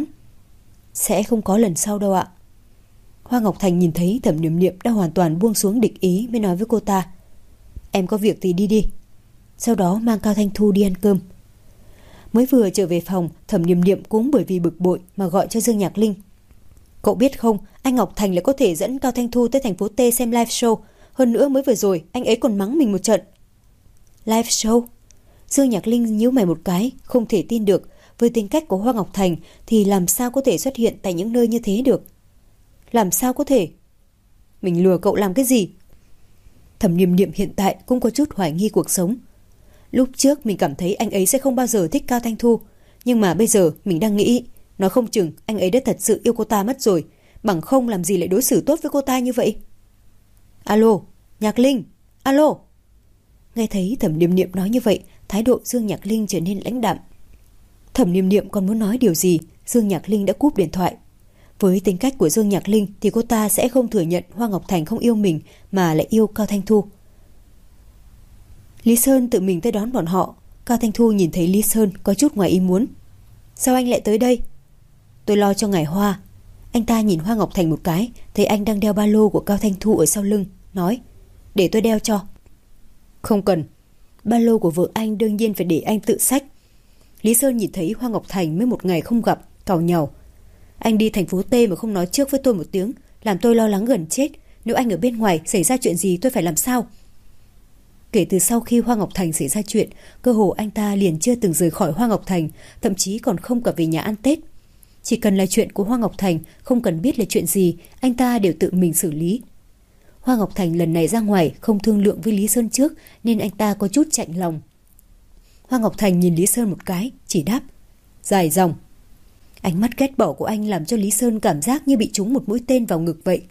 Sẽ không có lần sau đâu ạ. Hoa Ngọc Thành nhìn thấy Thẩm Niệm Niệm đã hoàn toàn buông xuống địch ý mới nói với cô ta. Em có việc thì đi đi. Sau đó mang Cao Thanh Thu đi ăn cơm. Mới vừa trở về phòng, Thẩm Niệm Niệm cũng bởi vì bực bội mà gọi cho Dương Nhạc Linh. Cậu biết không, anh Ngọc Thành lại có thể dẫn Cao Thanh Thu tới thành phố T xem live show. Hơn nữa mới vừa rồi anh ấy còn mắng mình một trận. Live show? Dương Nhạc Linh nhíu mày một cái, không thể tin được. Với tính cách của Hoa Ngọc Thành thì làm sao có thể xuất hiện tại những nơi như thế được? Làm sao có thể? Mình lừa cậu làm cái gì? Thẩm Niệm Niệm hiện tại cũng có chút hoài nghi cuộc sống. Lúc trước mình cảm thấy anh ấy sẽ không bao giờ thích Cao Thanh Thu, nhưng mà bây giờ mình đang nghĩ, nói không chừng anh ấy đã thật sự yêu cô ta mất rồi, bằng không làm gì lại đối xử tốt với cô ta như vậy. Alo, Nhạc Linh, alo. Nghe thấy Thẩm Niệm Niệm nói như vậy, thái độ Dương Nhạc Linh trở nên lãnh đạm. Thẩm Niệm Niệm còn muốn nói điều gì, Dương Nhạc Linh đã cúp điện thoại. Với tính cách của Dương Nhạc Linh thì cô ta sẽ không thừa nhận Hoa Ngọc Thành không yêu mình mà lại yêu Cao Thanh Thu. Lý Sơn tự mình tới đón bọn họ. Cao Thanh Thu nhìn thấy Lý Sơn có chút ngoài ý muốn. Sao anh lại tới đây? Tôi lo cho ngài Hoa. Anh ta nhìn Hoa Ngọc Thành một cái, thấy anh đang đeo ba lô của Cao Thanh Thu ở sau lưng, nói: Để tôi đeo cho. Không cần. Ba lô của vợ anh đương nhiên phải để anh tự xách. Lý Sơn nhìn thấy Hoa Ngọc Thành mới một ngày không gặp, càu nhàu. Anh đi thành phố T mà không nói trước với tôi một tiếng, làm tôi lo lắng gần chết. Nếu anh ở bên ngoài xảy ra chuyện gì tôi phải làm sao? Kể từ sau khi Hoa Ngọc Thành xảy ra chuyện, cơ hồ anh ta liền chưa từng rời khỏi Hoa Ngọc Thành, thậm chí còn không cả về nhà ăn Tết. Chỉ cần là chuyện của Hoa Ngọc Thành, không cần biết là chuyện gì, anh ta đều tự mình xử lý. Hoa Ngọc Thành lần này ra ngoài không thương lượng với Lý Sơn trước, nên anh ta có chút chạnh lòng. Hoa Ngọc Thành nhìn Lý Sơn một cái, chỉ đáp: Dài dòng. Ánh mắt ghét bỏ của anh làm cho Lý Sơn cảm giác như bị trúng một mũi tên vào ngực vậy.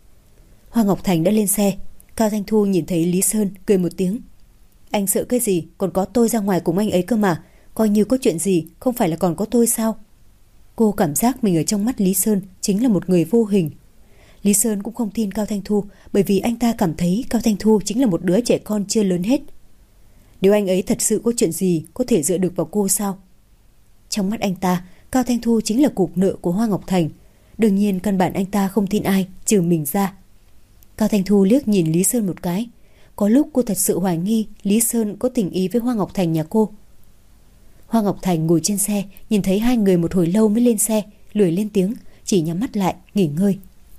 Hoa Ngọc Thành đã lên xe. Cao Thanh Thu nhìn thấy Lý Sơn cười một tiếng. Anh sợ cái gì, còn có tôi ra ngoài cùng anh ấy cơ mà. Coi như có chuyện gì, không phải là còn có tôi sao? Cô cảm giác mình ở trong mắt Lý Sơn chính là một người vô hình. Lý Sơn cũng không tin Cao Thanh Thu, bởi vì anh ta cảm thấy Cao Thanh Thu chính là một đứa trẻ con chưa lớn hết. Nếu anh ấy thật sự có chuyện gì, có thể dựa được vào cô sao? Trong mắt anh ta, Cao Thanh Thu chính là cục nợ của Hoa Ngọc Thành. Đương nhiên căn bản anh ta không tin ai, trừ mình ra. Cao Thanh Thu liếc nhìn Lý Sơn một cái. Có lúc cô thật sự hoài nghi Lý Sơn có tình ý với Hoa Ngọc Thành nhà cô. Hoa Ngọc Thành ngồi trên xe, nhìn thấy hai người một hồi lâu mới lên xe, lười lên tiếng, chỉ nhắm mắt lại, nghỉ ngơi.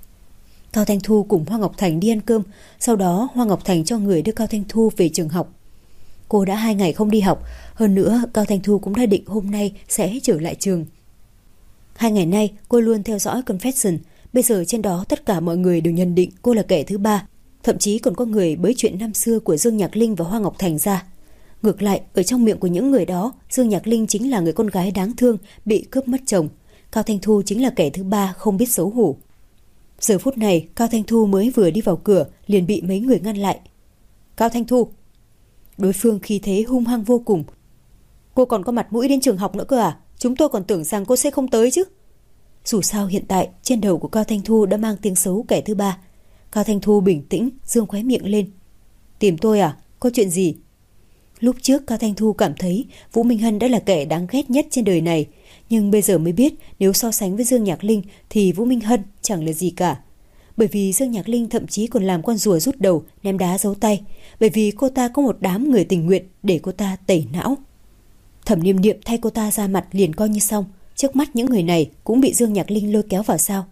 Cao Thanh Thu cùng Hoa Ngọc Thành đi ăn cơm, sau đó Hoa Ngọc Thành cho người đưa Cao Thanh Thu về trường học. Cô đã hai ngày không đi học, hơn nữa Cao Thanh Thu cũng đã định hôm nay sẽ trở lại trường. Hai ngày nay cô luôn theo dõi Confession. Bây giờ trên đó tất cả mọi người đều nhận định cô là kẻ thứ ba. Thậm chí còn có người bới chuyện năm xưa của Dương Nhạc Linh và Hoa Ngọc Thành ra. Ngược lại, ở trong miệng của những người đó, Dương Nhạc Linh chính là người con gái đáng thương bị cướp mất chồng. Cao Thanh Thu chính là kẻ thứ ba không biết xấu hổ. Giờ phút này Cao Thanh Thu mới vừa đi vào cửa liền bị mấy người ngăn lại. Cao Thanh Thu. Đối phương khí thế hung hăng vô cùng. Cô còn có mặt mũi đến trường học nữa cơ à? Chúng tôi còn tưởng rằng cô sẽ không tới chứ. Dù sao hiện tại trên đầu của Cao Thanh Thu đã mang tiếng xấu kẻ thứ ba. Cao Thanh Thu bình tĩnh dương khóe miệng lên. Tìm tôi à? Có chuyện gì? Lúc trước Cao Thanh Thu cảm thấy Vũ Minh Hân đã là kẻ đáng ghét nhất trên đời này, nhưng bây giờ mới biết nếu so sánh với Dương Nhạc Linh thì Vũ Minh Hân chẳng là gì cả. Bởi vì Dương Nhạc Linh thậm chí còn làm con rùa rút đầu, ném đá giấu tay, bởi vì cô ta có một đám người tình nguyện để cô ta tẩy não. Thẩm Niệm Niệm thay cô ta ra mặt liền coi như xong. Trước mắt những người này cũng bị Dương Nhạc Linh lôi kéo vào sao.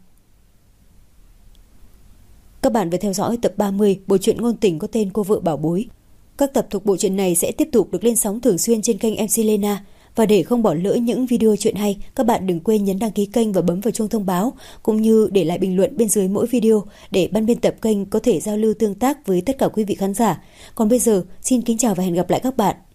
Các bạn vừa theo dõi tập ba mươi bộ truyện ngôn tình có tên Cô Vợ Bảo Bối. Các tập thuộc bộ truyện này sẽ tiếp tục được lên sóng thường xuyên trên kênh em xê Lena. Và để không bỏ lỡ những video truyện hay, các bạn đừng quên nhấn đăng ký kênh và bấm vào chuông thông báo, cũng như để lại bình luận bên dưới mỗi video để ban biên tập kênh có thể giao lưu tương tác với tất cả quý vị khán giả. Còn bây giờ, xin kính chào và hẹn gặp lại các bạn.